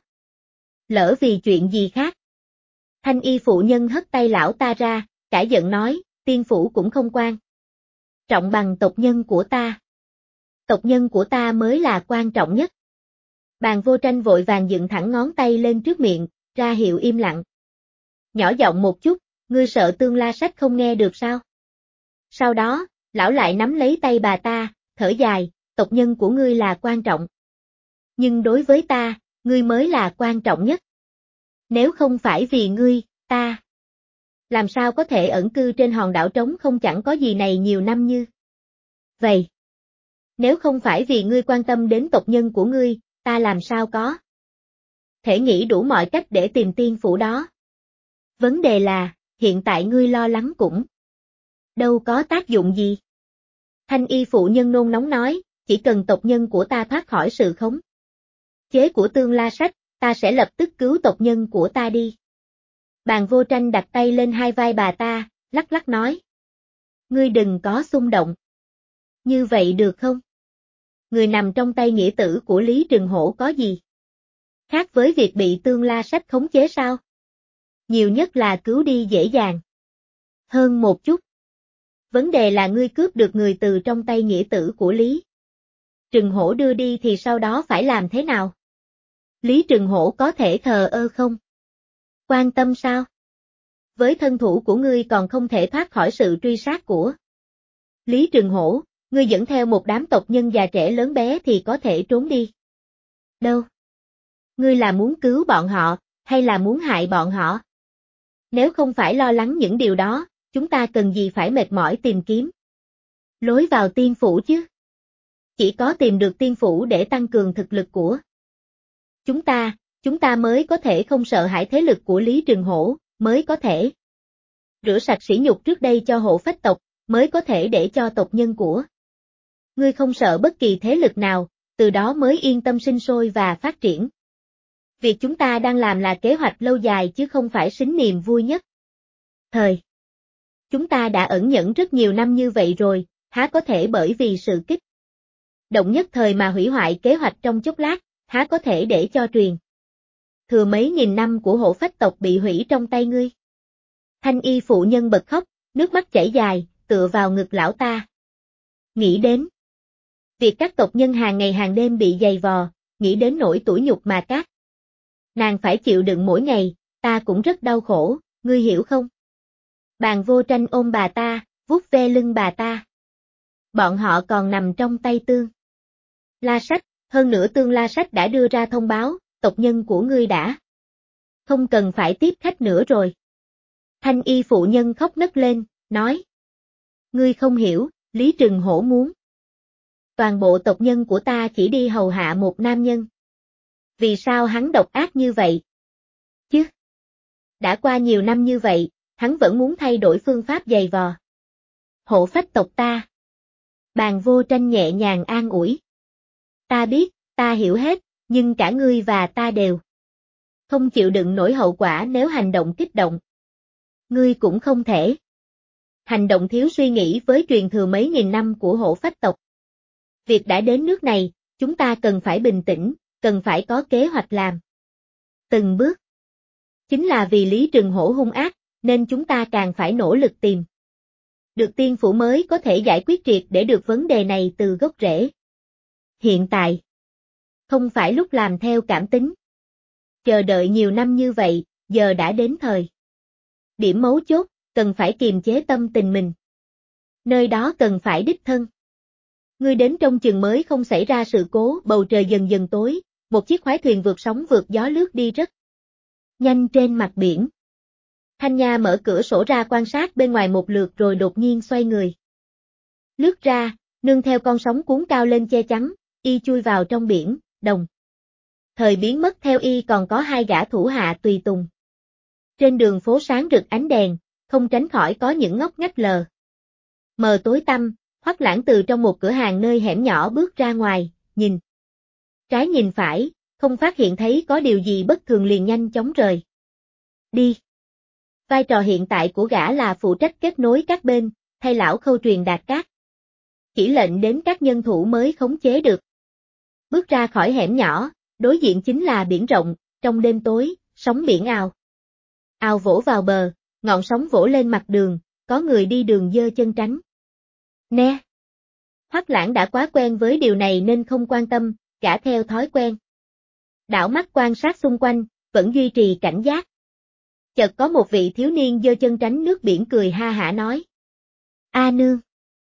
lỡ vì chuyện gì khác. Thanh y phụ nhân hất tay lão ta ra, cả giận nói, tiên phủ cũng không quan trọng bằng tộc nhân của ta. Tộc nhân của ta mới là quan trọng nhất. Bàn Vô Tranh vội vàng dựng thẳng ngón tay lên trước miệng, ra hiệu im lặng. Nhỏ giọng một chút, ngươi sợ Tương La Sách không nghe được sao? Sau đó, lão lại nắm lấy tay bà ta, thở dài, tộc nhân của ngươi là quan trọng. Nhưng đối với ta, ngươi mới là quan trọng nhất. Nếu không phải vì ngươi, ta làm sao có thể ẩn cư trên hòn đảo trống không chẳng có gì này nhiều năm như vậy. Nếu không phải vì ngươi quan tâm đến tộc nhân của ngươi, ta làm sao có thể nghĩ đủ mọi cách để tìm tiên phủ đó. Vấn đề là, hiện tại ngươi lo lắng cũng đâu có tác dụng gì. Thanh y phụ nhân nôn nóng nói, chỉ cần tộc nhân của ta thoát khỏi sự khống chế của Tương La Sách, ta sẽ lập tức cứu tộc nhân của ta đi. Bàn Vô Tranh đặt tay lên hai vai bà ta, lắc lắc nói. Ngươi đừng có xung động. Như vậy được không? Người nằm trong tay nghĩa tử của Lý Trừng Hổ có gì khác với việc bị Tương La Sách khống chế sao? Nhiều nhất là cứu đi dễ dàng hơn một chút. Vấn đề là ngươi cướp được người từ trong tay nghĩa tử của Lý Trừng Hổ đưa đi thì sau đó phải làm thế nào? Lý Trừng Hổ có thể thờ ơ không? Quan tâm sao? Với thân thủ của ngươi còn không thể thoát khỏi sự truy sát của Lý Trừng Hổ, ngươi dẫn theo một đám tộc nhân già trẻ lớn bé thì có thể trốn đi. Đâu? Ngươi là muốn cứu bọn họ, hay là muốn hại bọn họ? Nếu không phải lo lắng những điều đó, chúng ta cần gì phải mệt mỏi tìm kiếm lối vào tiên phủ chứ? Chỉ có tìm được tiên phủ để tăng cường thực lực của chúng ta mới có thể không sợ hãi thế lực của Lý Trừng Hổ, mới có thể rửa sạch sỉ nhục trước đây cho Hổ Phách tộc, mới có thể để cho tộc nhân của ngươi không sợ bất kỳ thế lực nào, từ đó mới yên tâm sinh sôi và phát triển. Việc chúng ta đang làm là kế hoạch lâu dài chứ không phải sính niềm vui nhất chúng ta đã ẩn nhẫn rất nhiều năm như vậy rồi, há có thể bởi vì sự kích động nhất thời mà hủy hoại kế hoạch trong chốc lát, há có thể để cho truyền thừa mấy nghìn năm của Hổ Phách tộc bị hủy trong tay ngươi. Thanh y phụ nhân bật khóc, nước mắt chảy dài, tựa vào ngực lão ta. Nghĩ đến việc các tộc nhân hàng ngày hàng đêm bị giày vò, nghĩ đến nỗi tủi nhục mà các nàng phải chịu đựng mỗi ngày, ta cũng rất đau khổ, ngươi hiểu không? Bàn Vô Tranh ôm bà ta, vuốt ve lưng bà ta. Bọn họ còn nằm trong tay Tương La Sách, hơn nữa Tương La Sách đã đưa ra thông báo, tộc nhân của ngươi đã không cần phải tiếp khách nữa rồi. Thanh y phụ nhân khóc nấc lên, nói. Ngươi không hiểu, Lý Trừng Hổ muốn toàn bộ tộc nhân của ta chỉ đi hầu hạ một nam nhân. Vì sao hắn độc ác như vậy? Chứ, đã qua nhiều năm như vậy, hắn vẫn muốn thay đổi phương pháp giày vò Hổ Phách tộc ta. Bàn Vô Tranh nhẹ nhàng an ủi. Ta biết, ta hiểu hết, nhưng cả ngươi và ta đều không chịu đựng nổi hậu quả nếu hành động kích động. Ngươi cũng không thể hành động thiếu suy nghĩ với truyền thừa mấy nghìn năm của Hổ Phách tộc. Việc đã đến nước này, chúng ta cần phải bình tĩnh, cần phải có kế hoạch làm từng bước. Chính là vì Lý Trừng Hổ hung ác, nên chúng ta càng phải nỗ lực tìm được tiên phủ mới có thể giải quyết triệt để được vấn đề này từ gốc rễ. Hiện tại, không phải lúc làm theo cảm tính. Chờ đợi nhiều năm như vậy, giờ đã đến thời điểm mấu chốt, cần phải kiềm chế tâm tình mình. Nơi đó cần phải đích thân. Ngươi đến trong chừng mới không xảy ra sự cố, bầu trời dần dần tối, một chiếc khoái thuyền vượt sóng vượt gió lướt đi rất nhanh trên mặt biển. Thanh Nha mở cửa sổ ra quan sát bên ngoài một lượt rồi đột nhiên xoay người. Lướt ra, nương theo con sóng cuốn cao lên che chắn, y chui vào trong biển, đồng thời biến mất theo y còn có hai gã thủ hạ tùy tùng. Trên đường phố sáng rực ánh đèn, không tránh khỏi có những ngóc ngách lờ mờ tối tăm. Hoắc Lãng từ trong một cửa hàng nơi hẻm nhỏ bước ra ngoài, nhìn trái nhìn phải, không phát hiện thấy có điều gì bất thường liền nhanh chóng rời đi. Vai trò hiện tại của gã là phụ trách kết nối các bên, thay lão Khâu truyền đạt các chỉ lệnh đến các nhân thủ mới khống chế được. Bước ra khỏi hẻm nhỏ, đối diện chính là biển rộng, trong đêm tối, sóng biển ào ào vỗ vào bờ, ngọn sóng vỗ lên mặt đường, có người đi đường giơ chân tránh né. Hoắc Lãng đã quá quen với điều này nên không quan tâm, gã theo thói quen đảo mắt quan sát xung quanh, vẫn duy trì cảnh giác. Chợt có một vị thiếu niên giơ chân tránh nước biển cười ha hả nói. A nương!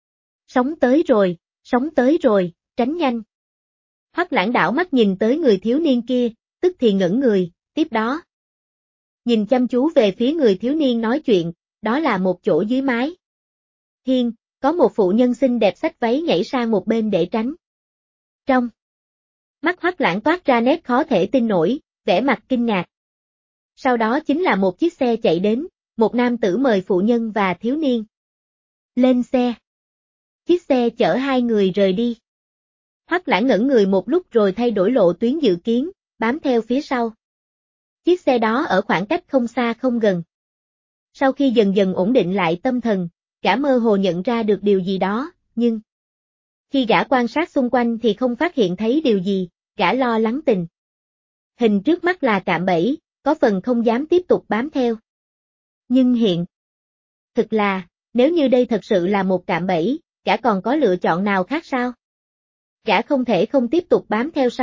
Sóng tới rồi, tránh nhanh. Hoắc Lãng đảo mắt nhìn tới người thiếu niên kia, tức thì ngẩn người, tiếp đó nhìn chăm chú về phía người thiếu niên nói chuyện, đó là một chỗ dưới mái hiên, có một phụ nhân xinh đẹp xách váy nhảy sang một bên để tránh. Trong mắt Hoắc Lãng toát ra nét khó thể tin nổi, vẻ mặt kinh ngạc. Sau đó chính là một chiếc xe chạy đến, một nam tử mời phụ nhân và thiếu niên lên xe. Chiếc xe chở hai người rời đi. Hoắc Lãng ngẩn người một lúc rồi thay đổi lộ tuyến dự kiến, bám theo phía sau. Chiếc xe đó ở khoảng cách không xa không gần. Sau khi dần dần ổn định lại tâm thần, gã mơ hồ nhận ra được điều gì đó, nhưng khi gã quan sát xung quanh thì không phát hiện thấy điều gì, gã lo lắng tình hình trước mắt là cạm bẫy, có phần không dám tiếp tục bám theo. Nhưng hiện thực là, nếu như đây thật sự là một cạm bẫy, gã còn có lựa chọn nào khác sao? Gã không thể không tiếp tục bám theo sau,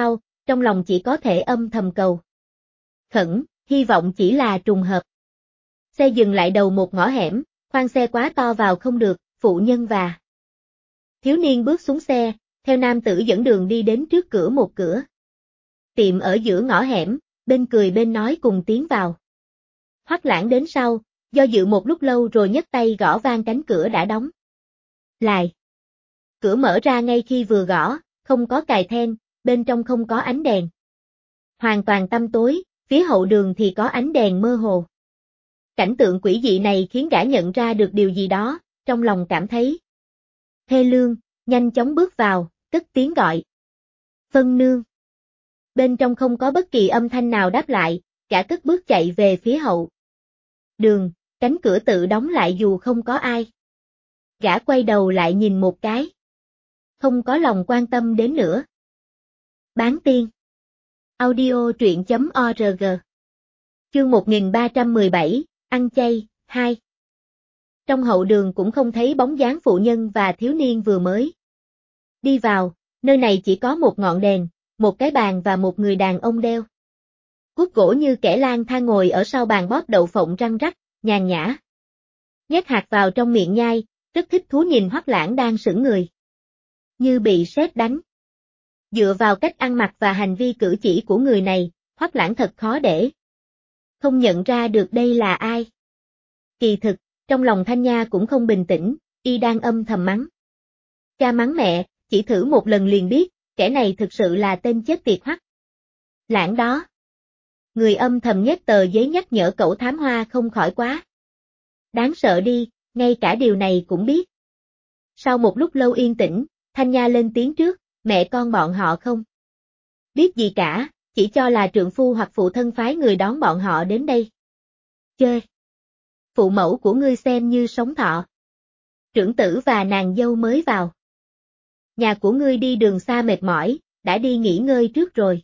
trong lòng chỉ có thể âm thầm cầu khẩn, hy vọng chỉ là trùng hợp. Xe dừng lại đầu một ngõ hẻm, khoang xe quá to vào không được, phụ nhân và thiếu niên bước xuống xe, theo nam tử dẫn đường đi đến trước cửa một cửa tiệm ở giữa ngõ hẻm, bên cười bên nói cùng tiến vào. Hoắc Lãng đến sau, do dự một lúc lâu rồi nhấc tay gõ vang cánh cửa đã đóng lại. Cửa mở ra ngay khi vừa gõ, không có cài then, bên trong không có ánh đèn. Hoàn toàn tăm tối, phía hậu đường thì có ánh đèn mơ hồ. Cảnh tượng quỷ dị này khiến gã nhận ra được điều gì đó, trong lòng cảm thấy thê lương, nhanh chóng bước vào, cất tiếng gọi. Vân nương. Bên trong không có bất kỳ âm thanh nào đáp lại, gã cất bước chạy về phía hậu đường, cánh cửa tự đóng lại dù không có ai. Gã quay đầu lại nhìn một cái. Không có lòng quan tâm đến nữa. Bán tiên. Audio truyện.org. Chương 1317, ăn chay, 2. Trong hậu đường cũng không thấy bóng dáng phụ nhân và thiếu niên vừa mới đi vào, nơi này chỉ có một ngọn đèn, một cái bàn và một người đàn ông đeo guốc gỗ như kẻ lang thang ngồi ở sau bàn bóp đậu phộng răng rắc, nhàn nhã. Nhét hạt vào trong miệng nhai, rất thích thú nhìn Hoắc Lãng đang sững người. Như bị sét đánh. Dựa vào cách ăn mặc và hành vi cử chỉ của người này, Hoắc Lãng thật khó để không nhận ra được đây là ai. Kỳ thực, trong lòng Thanh Nha cũng không bình tĩnh, y đang âm thầm mắng. Cha mắng mẹ, chỉ thử một lần liền biết, kẻ này thực sự là tên chết tiệt Hoắc Lãng đó. Người âm thầm nhét tờ giấy nhắc nhở cậu thám hoa không khỏi quá đáng sợ đi, ngay cả điều này cũng biết. Sau một lúc lâu yên tĩnh, Thanh Nha lên tiếng trước, mẹ con bọn họ không biết gì cả, chỉ cho là trượng phu hoặc phụ thân phái người đón bọn họ đến đây chơi. Phụ mẫu của ngươi xem như sống thọ. Trưởng tử và nàng dâu mới vào. Nhà của ngươi đi đường xa mệt mỏi, đã đi nghỉ ngơi trước rồi.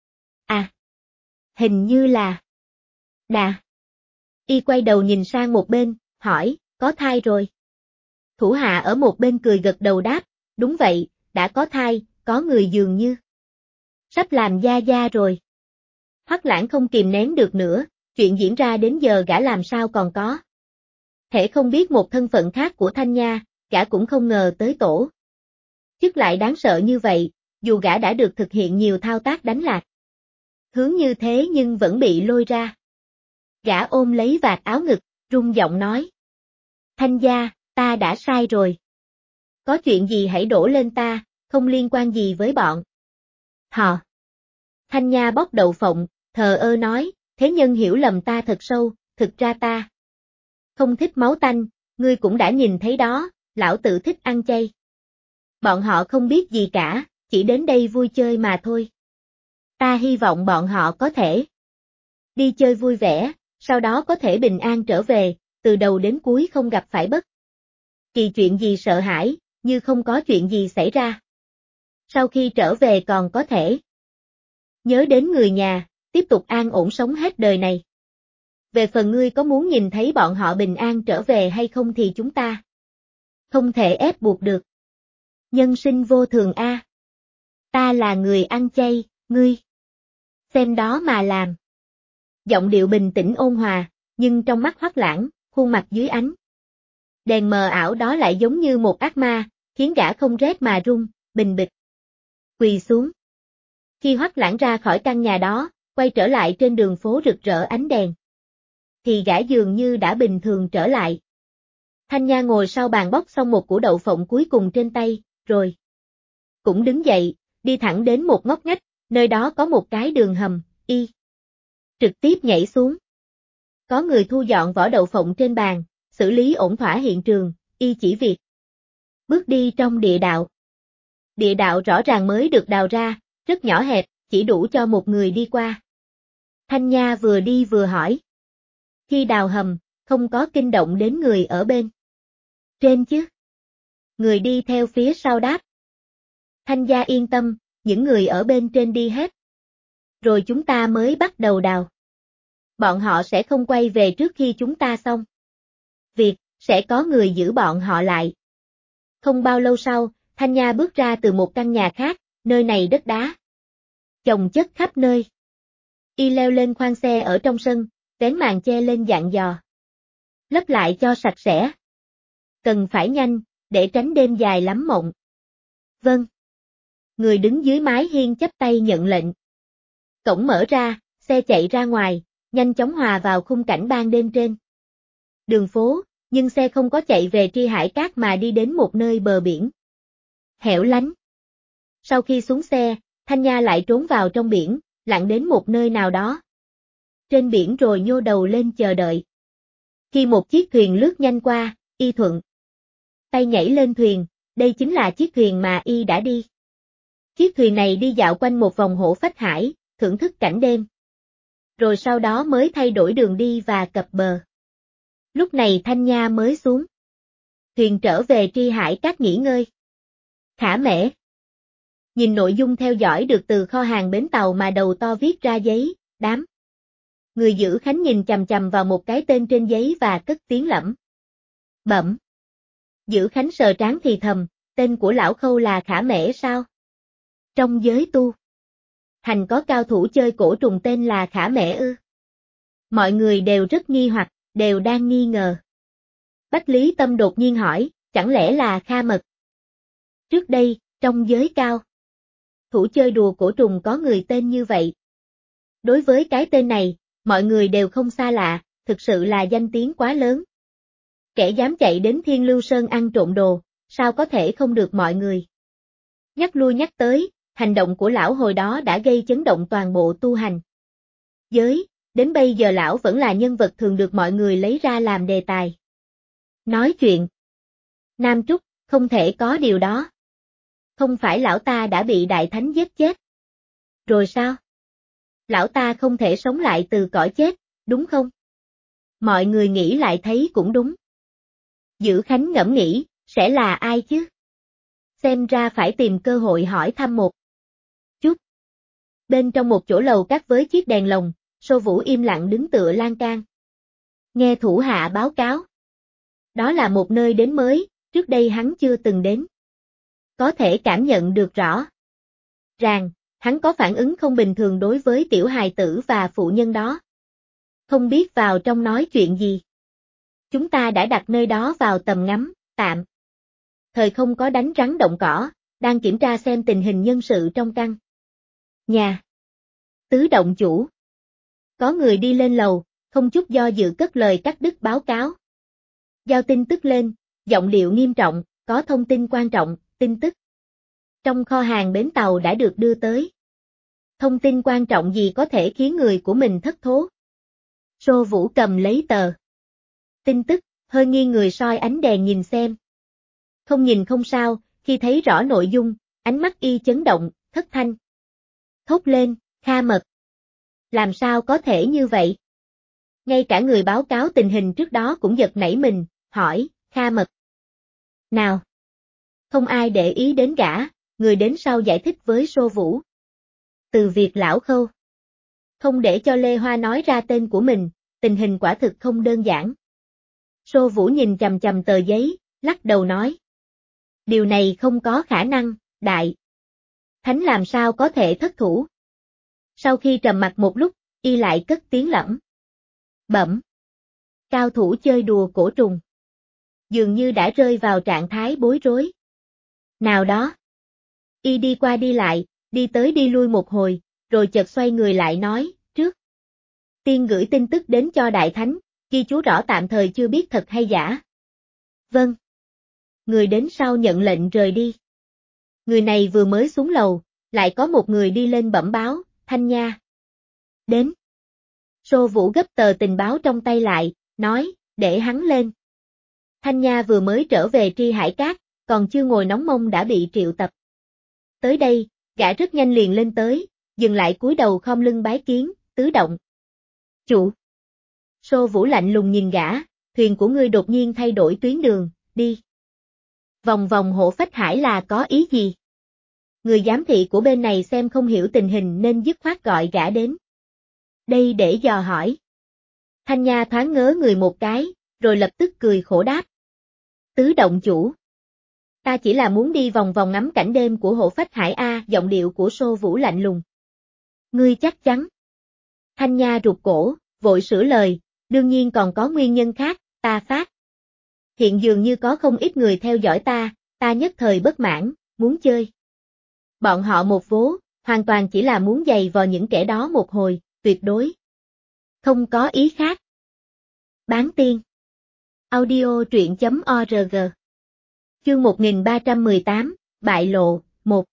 À, hình như là Đà. Y quay đầu nhìn sang một bên, hỏi, có thai rồi. Thủ hạ ở một bên cười gật đầu đáp, đúng vậy, đã có thai, có người dường như sắp làm gia gia rồi. Hoắc Lãng không kìm nén được nữa, chuyện diễn ra đến giờ gã làm sao còn có thể không biết một thân phận khác của Thanh Nha, gã cũng không ngờ tới tổ chức lại đáng sợ như vậy, dù gã đã được thực hiện nhiều thao tác đánh lạc hướng như thế nhưng vẫn bị lôi ra. Gã ôm lấy vạt áo ngực, run giọng nói. Thanh gia, ta đã sai rồi. Có chuyện gì hãy đổ lên ta, không liên quan gì với bọn họ. Thanh Nha bóc đậu phộng, thờ ơ nói, thế nhân hiểu lầm ta thật sâu, thực ra ta không thích máu tanh, ngươi cũng đã nhìn thấy đó, lão tử thích ăn chay. Bọn họ không biết gì cả, chỉ đến đây vui chơi mà thôi. Ta hy vọng bọn họ có thể đi chơi vui vẻ, sau đó có thể bình an trở về, từ đầu đến cuối không gặp phải bất kỳ chuyện gì sợ hãi, như không có chuyện gì xảy ra. Sau khi trở về còn có thể nhớ đến người nhà, tiếp tục an ổn sống hết đời này. Về phần ngươi có muốn nhìn thấy bọn họ bình an trở về hay không thì chúng ta không thể ép buộc được. Nhân sinh vô thường a. Ta là người ăn chay, ngươi xem đó mà làm. Giọng điệu bình tĩnh ôn hòa, nhưng trong mắt Hoắc Lãng, khuôn mặt dưới ánh đèn mờ ảo đó lại giống như một ác ma, khiến gã không rét mà run, bình bịch quỳ xuống. Khi Hoắc Lãng ra khỏi căn nhà đó, quay trở lại trên đường phố rực rỡ ánh đèn, thì gã dường như đã bình thường trở lại. Thanh Nha ngồi sau bàn bóc xong một củ đậu phộng cuối cùng trên tay, rồi cũng đứng dậy, đi thẳng đến một ngóc ngách, nơi đó có một cái đường hầm, y trực tiếp nhảy xuống. Có người thu dọn vỏ đậu phộng trên bàn, xử lý ổn thỏa hiện trường, y chỉ việc bước đi trong địa đạo. Địa đạo rõ ràng mới được đào ra, rất nhỏ hẹp, chỉ đủ cho một người đi qua. Thanh Nha vừa đi vừa hỏi. Khi đào hầm, không có kinh động đến người ở bên trên chứ? Người đi theo phía sau đáp. Thanh gia yên tâm, những người ở bên trên đi hết. Rồi chúng ta mới bắt đầu đào. Bọn họ sẽ không quay về trước khi chúng ta xong việc, sẽ có người giữ bọn họ lại. Không bao lâu sau, Thanh Nha bước ra từ một căn nhà khác, nơi này đất đá chồng chất khắp nơi. Y leo lên khoang xe ở trong sân, vén màn che lên dặn dò. Lấp lại cho sạch sẽ. Cần phải nhanh, để tránh đêm dài lắm mộng. Vâng. Người đứng dưới mái hiên chắp tay nhận lệnh. Cổng mở ra, xe chạy ra ngoài, nhanh chóng hòa vào khung cảnh ban đêm trên đường phố, nhưng xe không có chạy về Tri Hải Cát mà đi đến một nơi bờ biển hẻo lánh. Sau khi xuống xe, Thanh Nha lại trốn vào trong biển, lặn đến một nơi nào đó trên biển rồi nhô đầu lên chờ đợi. Khi một chiếc thuyền lướt nhanh qua, y thuận tay nhảy lên thuyền, đây chính là chiếc thuyền mà y đã đi. Chiếc thuyền này đi dạo quanh một vòng Hổ Phách Hải, thưởng thức cảnh đêm. Rồi sau đó mới thay đổi đường đi và cập bờ. Lúc này Thanh Nha mới xuống thuyền trở về Tri Hải Cát nghỉ ngơi. Khả Mễ nhìn nội dung theo dõi được từ kho hàng bến tàu mà đầu to viết ra giấy, đám người giữ khánh nhìn chằm chằm vào một cái tên trên giấy và cất tiếng lẩm bẩm. Giữ khánh sờ trán thì thầm, tên của lão Khâu là Khả Mễ sao? Trong giới tu hành có cao thủ chơi cổ trùng tên là Khả Mễ ư? Mọi người đều rất nghi hoặc, đều đang nghi ngờ. Bách Lý Tâm đột nhiên hỏi, chẳng lẽ là Kha Mật? Trước đây, trong giới cao thủ chơi đùa cổ trùng có người tên như vậy. Đối với cái tên này, mọi người đều không xa lạ, thực sự là danh tiếng quá lớn. Kẻ dám chạy đến Thiên Lưu Sơn ăn trộm đồ, sao có thể không được mọi người nhắc lui nhắc tới, hành động của lão hồi đó đã gây chấn động toàn bộ tu hành giới, đến bây giờ lão vẫn là nhân vật thường được mọi người lấy ra làm đề tài nói chuyện. Nam Trúc, không thể có điều đó. Không phải lão ta đã bị Đại Thánh giết chết rồi sao? Lão ta không thể sống lại từ cõi chết, đúng không? Mọi người nghĩ lại thấy cũng đúng. Giữ Khánh ngẫm nghĩ, sẽ là ai chứ? Xem ra phải tìm cơ hội hỏi thăm một chút. Bên trong một chỗ lầu các với chiếc đèn lồng, Sô Vũ im lặng đứng tựa lan can. Nghe thủ hạ báo cáo. Đó là một nơi đến mới, trước đây hắn chưa từng đến. Có thể cảm nhận được rõ ràng, hắn có phản ứng không bình thường đối với tiểu hài tử và phụ nhân đó. Không biết vào trong nói chuyện gì. Chúng ta đã đặt nơi đó vào tầm ngắm, tạm thời không có đánh rắn động cỏ, đang kiểm tra xem tình hình nhân sự trong căn nhà. Tứ động chủ. Có người đi lên lầu, không chút do dự cất lời cắt đứt báo cáo. Giao tin tức lên, giọng điệu nghiêm trọng, có thông tin quan trọng, tin tức trong kho hàng bến tàu đã được đưa tới. Thông tin quan trọng gì có thể khiến người của mình thất thố? Sô Vũ cầm lấy tờ tin tức, hơi nghiêng người soi ánh đèn nhìn xem. Không nhìn không sao, khi thấy rõ nội dung, ánh mắt y chấn động, thất thanh thốt lên, Kha Mật. Làm sao có thể như vậy? Ngay cả người báo cáo tình hình trước đó cũng giật nảy mình, hỏi, Kha Mật nào? Không ai để ý đến gã, người đến sau giải thích với Sô Vũ. Từ việc lão Khâu không để cho Lê Hoa nói ra tên của mình, tình hình quả thực không đơn giản. Sô Vũ nhìn chằm chằm tờ giấy, lắc đầu nói. Điều này không có khả năng, Đại Thánh làm sao có thể thất thủ? Sau khi trầm mặc một lúc, y lại cất tiếng lẩm bẩm. Cao thủ chơi đùa cổ trùng. Dường như đã rơi vào trạng thái bối rối nào đó. Y đi qua đi lại, đi tới đi lui một hồi, rồi chợt xoay người lại nói, trước tiên gửi tin tức đến cho Đại Thánh, ghi chú rõ tạm thời chưa biết thật hay giả. Vâng. Người đến sau nhận lệnh rời đi. Người này vừa mới xuống lầu, lại có một người đi lên bẩm báo, Thanh Nha đến. Sô Vũ gấp tờ tình báo trong tay lại, nói, để hắn lên. Thanh Nha vừa mới trở về Tri Hải Cát, còn chưa ngồi nóng mông đã bị triệu tập. Tới đây, gã rất nhanh liền lên tới, dừng lại cúi đầu khom lưng bái kiến, tứ động chủ. Sô Vũ lạnh lùng nhìn gã, thuyền của ngươi đột nhiên thay đổi tuyến đường, đi vòng vòng Hổ Phách Hải là có ý gì? Người giám thị của bên này xem không hiểu tình hình nên dứt khoát gọi gã đến đây để dò hỏi. Thanh Nha thoáng ngớ người một cái, rồi lập tức cười khổ đáp. Tứ động chủ. Ta chỉ là muốn đi vòng vòng ngắm cảnh đêm của Hổ Phách Hải A, giọng điệu của Sô Vũ lạnh lùng. Ngươi chắc chắn? Thanh Nha rụt cổ, vội sửa lời, đương nhiên còn có nguyên nhân khác, ta phát. Hiện dường như có không ít người theo dõi ta nhất thời bất mãn, muốn chơi. Bọn họ một vố, hoàn toàn chỉ là muốn giày vò những kẻ đó một hồi, tuyệt đối. Không có ý khác. Bán tiên. Audio truyện.org. Chương 1318, Bại lộ, 1.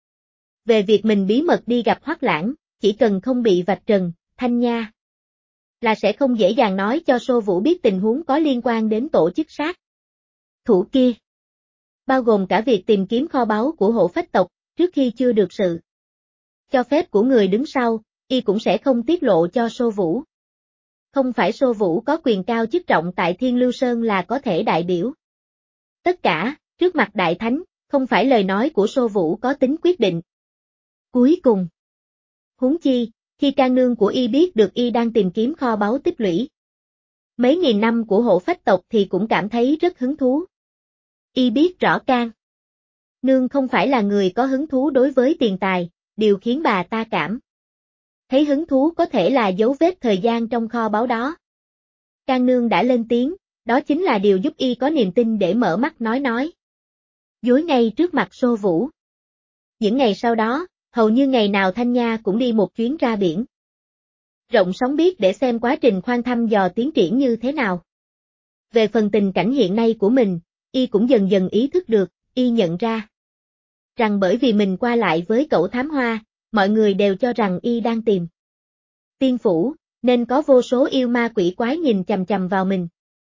Về việc mình bí mật đi gặp Hoắc Lãng, chỉ cần không bị vạch trần, Thanh Nha là sẽ không dễ dàng nói cho Sô Vũ biết tình huống có liên quan đến tổ chức sát thủ kia. Bao gồm cả việc tìm kiếm kho báu của Hổ Phách tộc, trước khi chưa được sự cho phép của người đứng sau, y cũng sẽ không tiết lộ cho Sô Vũ. Không phải Sô Vũ có quyền cao chức trọng tại Thiên Lưu Sơn là có thể đại biểu. Tất cả, trước mặt Đại Thánh, không phải lời nói của Sô Vũ có tính quyết định. Cuối cùng, huống chi, khi Can Nương của y biết được y đang tìm kiếm kho báu tích lũy mấy nghìn năm của Hổ Phách tộc thì cũng cảm thấy rất hứng thú. Y biết rõ Can Nương không phải là người có hứng thú đối với tiền tài, điều khiến bà ta cảm thấy hứng thú có thể là dấu vết thời gian trong kho báu đó. Can Nương đã lên tiếng, đó chính là điều giúp y có niềm tin để mở mắt nói. Dối ngay trước mặt Sô Vũ. Những ngày sau đó, hầu như ngày nào Thanh Nha cũng đi một chuyến ra biển rộng sóng biết để xem quá trình khoan thăm dò tiến triển như thế nào. Về phần tình cảnh hiện nay của mình, y cũng dần dần ý thức được, y nhận ra rằng bởi vì mình qua lại với cậu thám hoa, mọi người đều cho rằng y đang tìm tiên phủ, nên có vô số yêu ma quỷ quái nhìn chằm chằm vào mình.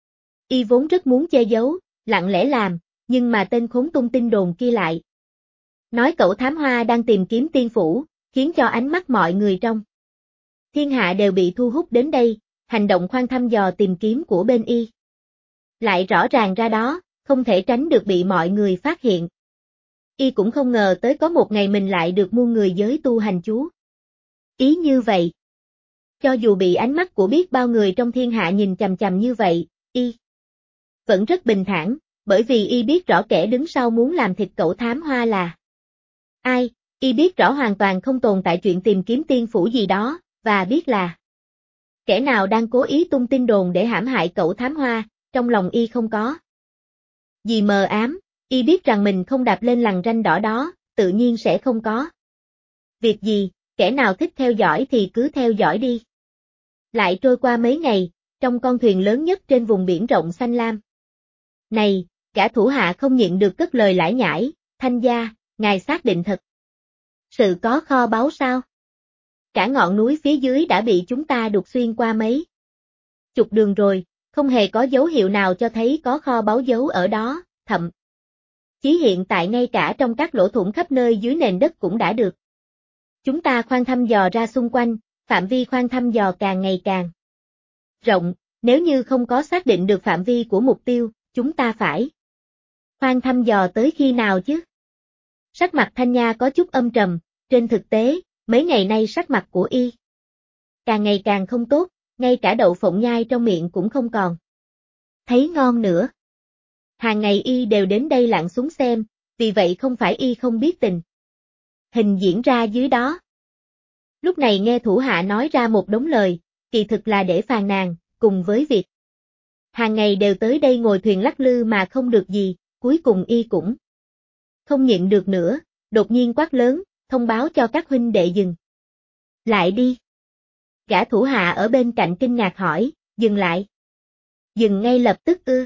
Y vốn rất muốn che giấu, lặng lẽ làm, nhưng mà tên khốn tung tin đồn kia lại nói cậu thám hoa đang tìm kiếm tiên phủ, khiến cho ánh mắt mọi người trong thiên hạ đều bị thu hút đến đây, hành động khoan thăm dò tìm kiếm của bên y lại rõ ràng ra đó, không thể tránh được bị mọi người phát hiện. Y cũng không ngờ tới có một ngày mình lại được muôn người giới tu hành chú ý như vậy. Cho dù bị ánh mắt của biết bao người trong thiên hạ nhìn chằm chằm như vậy, y vẫn rất bình thản, bởi vì y biết rõ kẻ đứng sau muốn làm thịt cậu thám hoa là ai, y biết rõ hoàn toàn không tồn tại chuyện tìm kiếm tiên phủ gì đó, và biết là kẻ nào đang cố ý tung tin đồn để hãm hại cậu thám hoa, trong lòng y không có gì mờ ám, y biết rằng mình không đạp lên lằn ranh đỏ đó, tự nhiên sẽ không có việc gì, kẻ nào thích theo dõi thì cứ theo dõi đi. Lại trôi qua mấy ngày, trong con thuyền lớn nhất trên vùng biển rộng xanh lam này, cả thủ hạ không nhịn được cất lời lải nhải, Thanh gia, ngài xác định thật sự có kho báu sao? Cả ngọn núi phía dưới đã bị chúng ta đục xuyên qua mấy chục đường rồi, không hề có dấu hiệu nào cho thấy có kho báu giấu ở đó, thậm chí hiện tại ngay cả trong các lỗ thủng khắp nơi dưới nền đất cũng đã được chúng ta khoan thăm dò ra xung quanh, phạm vi khoan thăm dò càng ngày càng rộng, nếu như không có xác định được phạm vi của mục tiêu, chúng ta phải khoan thăm dò tới khi nào chứ? Sắc mặt Thanh Nha có chút âm trầm, trên thực tế, mấy ngày nay sắc mặt của y càng ngày càng không tốt, ngay cả đậu phộng nhai trong miệng cũng không còn thấy ngon nữa. Hàng ngày y đều đến đây lặn xuống xem, vì vậy không phải y không biết tình hình diễn ra dưới đó. Lúc này nghe thủ hạ nói ra một đống lời, kỳ thực là để phàn nàn, cùng với việc hàng ngày đều tới đây ngồi thuyền lắc lư mà không được gì, cuối cùng y cũng không nhịn được nữa, đột nhiên quát lớn, thông báo cho các huynh đệ dừng lại đi. Gã thủ hạ ở bên cạnh kinh ngạc hỏi, dừng lại? Dừng ngay lập tức ư?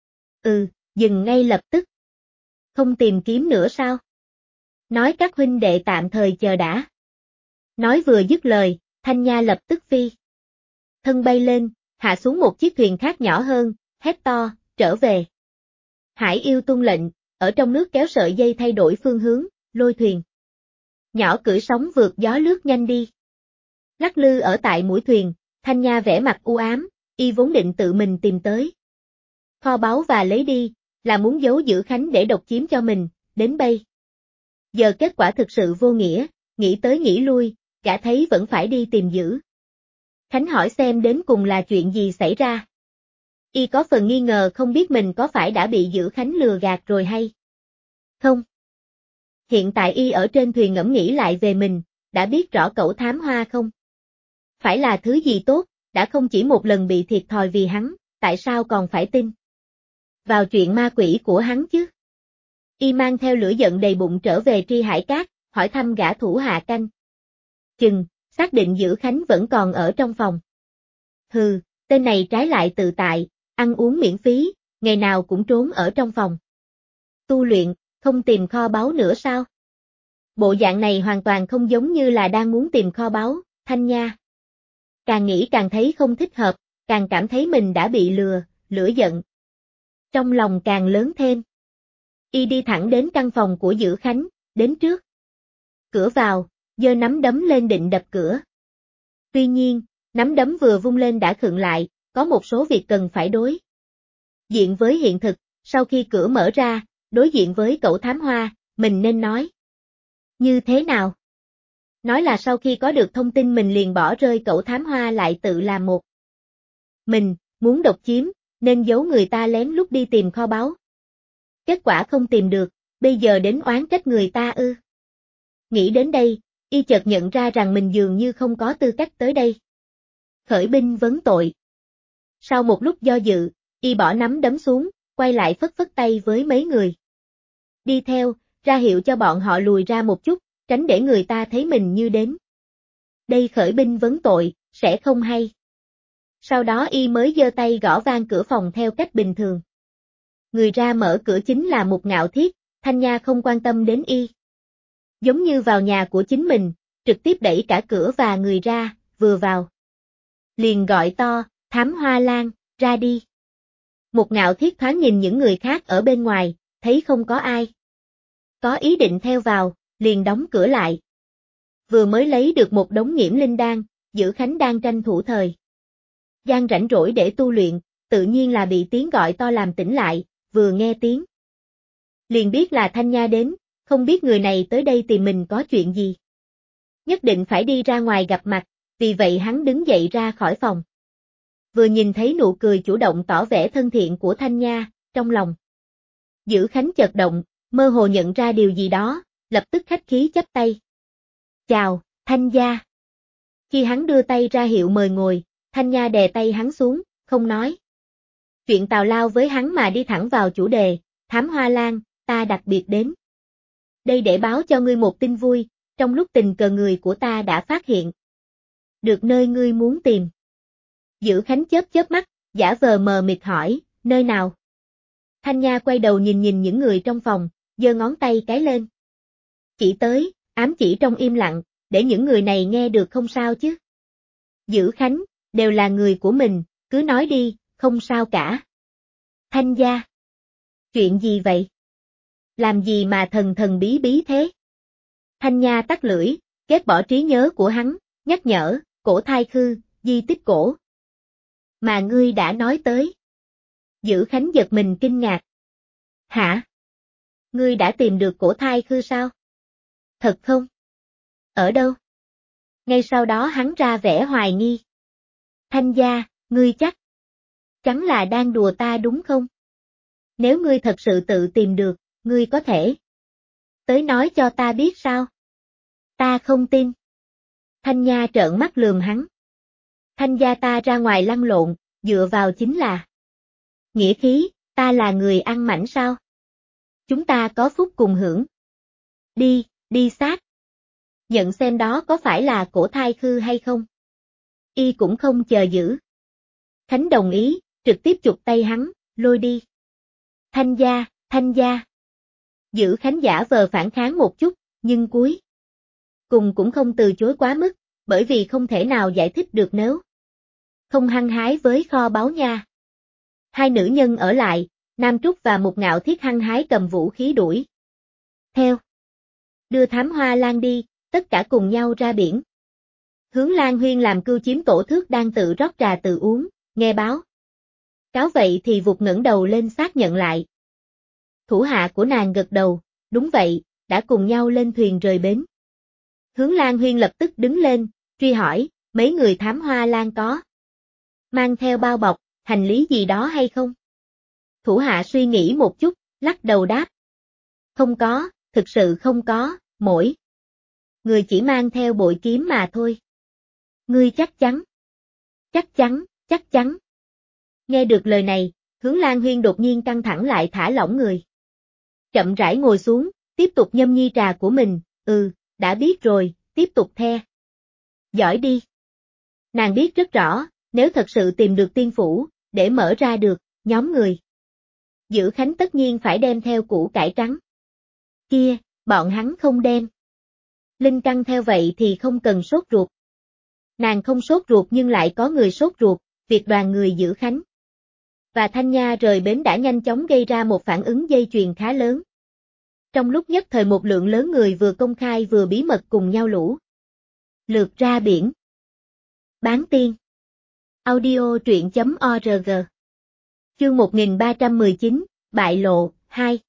Dừng ngay lập tức. Không tìm kiếm nữa sao? Nói các huynh đệ tạm thời chờ đã. Nói vừa dứt lời, Thanh Nha lập tức phi thân bay lên, hạ xuống một chiếc thuyền khác nhỏ hơn, hét to, trở về. Hải yêu tuân lệnh, ở trong nước kéo sợi dây thay đổi phương hướng, lôi thuyền nhỏ cưỡi sóng vượt gió lướt nhanh đi. Lắc lư ở tại mũi thuyền, Thanh Nha vẻ mặt u ám, y vốn định tự mình tìm tới kho báu và lấy đi, là muốn giấu giữ Khánh để độc chiếm cho mình, đến bây giờ kết quả thực sự vô nghĩa, nghĩ tới nghĩ lui, gã thấy vẫn phải đi tìm giữ Khánh hỏi xem đến cùng là chuyện gì xảy ra. Y có phần nghi ngờ không biết mình có phải đã bị giữ Khánh lừa gạt rồi hay không. Hiện tại y ở trên thuyền ngẫm nghĩ lại về mình, đã biết rõ cẩu thám hoa không? Phải là thứ gì tốt, đã không chỉ một lần bị thiệt thòi vì hắn, tại sao còn phải tin vào chuyện ma quỷ của hắn chứ? Y mang theo lửa giận đầy bụng trở về Tri Hải Cát, hỏi thăm gã thủ hạ canh chừng, xác định Dữ Khánh vẫn còn ở trong phòng. Hừ, tên này trái lại tự tại, ăn uống miễn phí, ngày nào cũng trốn ở trong phòng. Tu luyện, không tìm kho báu nữa sao? Bộ dạng này hoàn toàn không giống như là đang muốn tìm kho báu, Thanh Nha. Càng nghĩ càng thấy không thích hợp, càng cảm thấy mình đã bị lừa, lửa giận trong lòng càng lớn thêm. Y đi thẳng đến căn phòng của Dữ Khánh, đến trước cửa vào, giơ nắm đấm lên định đập cửa. Tuy nhiên, nắm đấm vừa vung lên đã khựng lại, có một số việc cần phải đối diện với hiện thực, sau khi cửa mở ra, đối diện với cẩu thám hoa, mình nên nói như thế nào? Nói là sau khi có được thông tin mình liền bỏ rơi cẩu thám hoa lại tự làm một mình, muốn độc chiếm, nên giấu người ta lén lút đi tìm kho báu. Kết quả không tìm được, bây giờ đến oán trách người ta ư. Nghĩ đến đây, y chợt nhận ra rằng mình dường như không có tư cách tới đây. Khởi binh vấn tội. Sau một lúc do dự, y bỏ nắm đấm xuống, quay lại phất phất tay với mấy người đi theo, ra hiệu cho bọn họ lùi ra một chút, tránh để người ta thấy mình như đến đây khởi binh vấn tội, sẽ không hay. Sau đó y mới giơ tay gõ vang cửa phòng theo cách bình thường. Người ra mở cửa chính là một Ngạo Thiết, Thanh Nha không quan tâm đến y. Giống như vào nhà của chính mình, trực tiếp đẩy cả cửa và người ra, vừa vào liền gọi to, Thám Hoa Lan, ra đi. Một Ngạo Thiết thoáng nhìn những người khác ở bên ngoài, thấy không có ai có ý định theo vào, liền đóng cửa lại. Vừa mới lấy được một đống nghiễm linh đan, Dữ Khánh đang tranh thủ thời gian rảnh rỗi để tu luyện, tự nhiên là bị tiếng gọi to làm tỉnh lại, vừa nghe tiếng liền biết là Thanh Nha đến, không biết người này tới đây tìm mình có chuyện gì. Nhất định phải đi ra ngoài gặp mặt, vì vậy hắn đứng dậy ra khỏi phòng. Vừa nhìn thấy nụ cười chủ động tỏ vẻ thân thiện của Thanh Nha, trong lòng Dữ Khánh chợt động, mơ hồ nhận ra điều gì đó, lập tức khách khí chắp tay. Chào, Thanh gia. Khi hắn đưa tay ra hiệu mời ngồi, Thanh Nha đè tay hắn xuống, không nói chuyện tào lao với hắn mà đi thẳng vào chủ đề, Thám Hoa Lan, ta đặc biệt đến đây để báo cho ngươi một tin vui, trong lúc tình cờ người của ta đã phát hiện được nơi ngươi muốn tìm. Dữ Khánh chớp chớp mắt, giả vờ mờ mịt hỏi, nơi nào? Thanh Nha quay đầu nhìn nhìn những người trong phòng, giơ ngón tay cái lên. Chỉ tới, ám chỉ trong im lặng, để những người này nghe được không sao chứ. Dữ Khánh, đều là người của mình, cứ nói đi, không sao cả. Thanh gia. Chuyện gì vậy? Làm gì mà thần thần bí bí thế? Thanh Nha tắt lưỡi, ghét bỏ trí nhớ của hắn, nhắc nhở, cổ thai khư, di tích cổ. Mà ngươi đã nói tới. Dữ Khánh giật mình kinh ngạc. Hả? Ngươi đã tìm được cổ thai khư sao? Thật không? Ở đâu? Ngay sau đó hắn ra vẻ hoài nghi. Thanh gia, ngươi chắc chắn là đang đùa ta đúng không? Nếu ngươi thật sự tự tìm được, ngươi có thể tới nói cho ta biết sao? Ta không tin. Thanh Nha trợn mắt lườm hắn. Thanh gia ta ra ngoài lăn lộn, dựa vào chính là nghĩa khí, ta là người ăn mảnh sao? Chúng ta có phúc cùng hưởng. Đi, đi sát. Nhận xem đó có phải là cổ thai khư hay không? Y cũng không chờ giữ. Khánh đồng ý, trực tiếp chụp tay hắn, lôi đi. Thanh gia, Thanh gia. Giữ Khánh giả vờ phản kháng một chút, nhưng cuối cùng cũng không từ chối quá mức, bởi vì không thể nào giải thích được nếu không hăng hái với kho báu nha. Hai nữ nhân ở lại, Nam Trúc và một Ngạo Thiết hăng hái cầm vũ khí đuổi theo. Đưa Thám Hoa Lan đi, tất cả cùng nhau ra biển. Hướng Lan Huyên làm cưu chiếm tổ thước đang tự rót trà tự uống, nghe báo cáo vậy thì vụt ngẩng đầu lên xác nhận lại. Thủ hạ của nàng gật đầu, đúng vậy, đã cùng nhau lên thuyền rời bến. Hướng Lan Huyên lập tức đứng lên, truy hỏi, mấy người Thám Hoa Lan có mang theo bao bọc, hành lý gì đó hay không? Thủ hạ suy nghĩ một chút, lắc đầu đáp. Không có, thực sự không có, mỗi người chỉ mang theo bội kiếm mà thôi. Ngươi chắc chắn. Chắc chắn, chắc chắn. Nghe được lời này, Hướng Lan Huyên đột nhiên căng thẳng lại thả lỏng người. Chậm rãi ngồi xuống, tiếp tục nhâm nhi trà của mình, đã biết rồi, tiếp tục the. Giỏi đi. Nàng biết rất rõ, nếu thật sự tìm được tiên phủ, để mở ra được, nhóm người. Giữ Khánh tất nhiên phải đem theo củ cải trắng. Kia, bọn hắn không đem. Linh Căng theo vậy thì không cần sốt ruột. Nàng không sốt ruột nhưng lại có người sốt ruột, việc đoàn người giữ Khánh và Thanh Nha rời bến đã nhanh chóng gây ra một phản ứng dây chuyền khá lớn. Trong lúc nhất thời một lượng lớn người vừa công khai vừa bí mật cùng nhau lũ lượt ra biển. Bán tiên. Audio truyện.org. Chương 1319, Bại lộ, 2.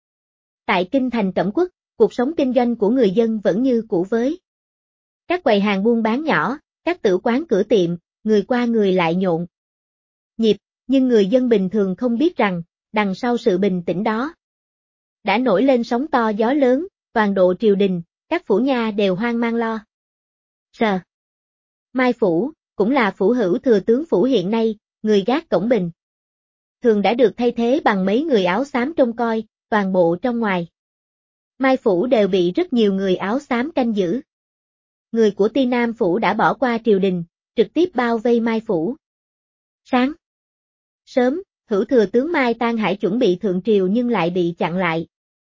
Tại kinh thành Cẩm Quốc, cuộc sống kinh doanh của người dân vẫn như cũ với. Các quầy hàng buôn bán nhỏ, các tử quán cửa tiệm, người qua người lại nhộn nhịp, nhưng người dân bình thường không biết rằng, đằng sau sự bình tĩnh đó đã nổi lên sóng to gió lớn, toàn độ triều đình, các phủ nha đều hoang mang lo sợ. Mai phủ, cũng là phủ hữu thừa tướng phủ hiện nay, người gác cổng bình thường đã được thay thế bằng mấy người áo xám trông coi, toàn bộ trong ngoài Mai phủ đều bị rất nhiều người áo xám canh giữ. Người của Ti Nam phủ đã bỏ qua triều đình, trực tiếp bao vây Mai phủ. Sáng sớm, hữu thừa tướng Mai Tan Hải chuẩn bị thượng triều nhưng lại bị chặn lại.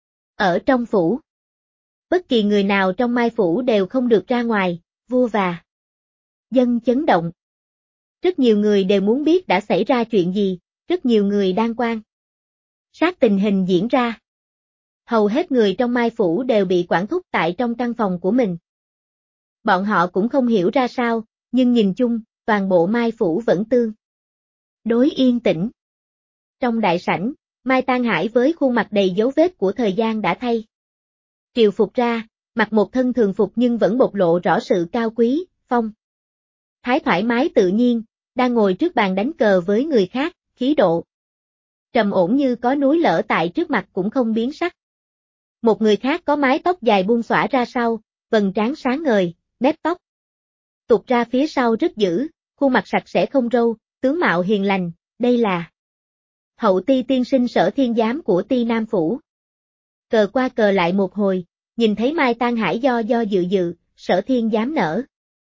Ở trong phủ, bất kỳ người nào trong Mai phủ đều không được ra ngoài, vua và dân chấn động. Rất nhiều người đều muốn biết đã xảy ra chuyện gì, rất nhiều người đang quan sát tình hình diễn ra. Hầu hết người trong Mai phủ đều bị quản thúc tại trong căn phòng của mình. Bọn họ cũng không hiểu ra sao, nhưng nhìn chung, toàn bộ Mai phủ vẫn tương đối yên tĩnh. Trong đại sảnh, Mai Tan Hải với khuôn mặt đầy dấu vết của thời gian đã thay triều phục ra, mặc một thân thường phục nhưng vẫn bộc lộ rõ sự cao quý, phong thái thoải mái tự nhiên, đang ngồi trước bàn đánh cờ với người khác, khí độ trầm ổn như có núi lở tại trước mặt cũng không biến sắc. Một người khác có mái tóc dài buông xõa ra sau, vầng trán sáng ngời, mép tóc tụt ra phía sau rất dữ, khuôn mặt sạch sẽ không râu, tướng mạo hiền lành, đây là Hậu Ti tiên sinh Sở Thiên Giám của Ti Nam phủ. Cờ qua cờ lại một hồi, nhìn thấy Mai Tan Hải do dự, Sở Thiên Giám nở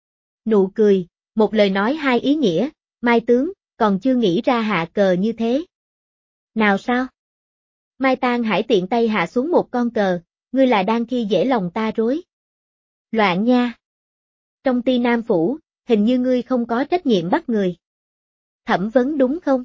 nụ cười, một lời nói hai ý nghĩa, Mai tướng, còn chưa nghĩ ra hạ cờ như thế. Nào sao? Mai Tan Hải tiện tay hạ xuống một con cờ, ngươi là đang khi dễ lòng ta rối loạn nha. Trong Ti Nam phủ, hình như ngươi không có trách nhiệm bắt người thẩm vấn đúng không?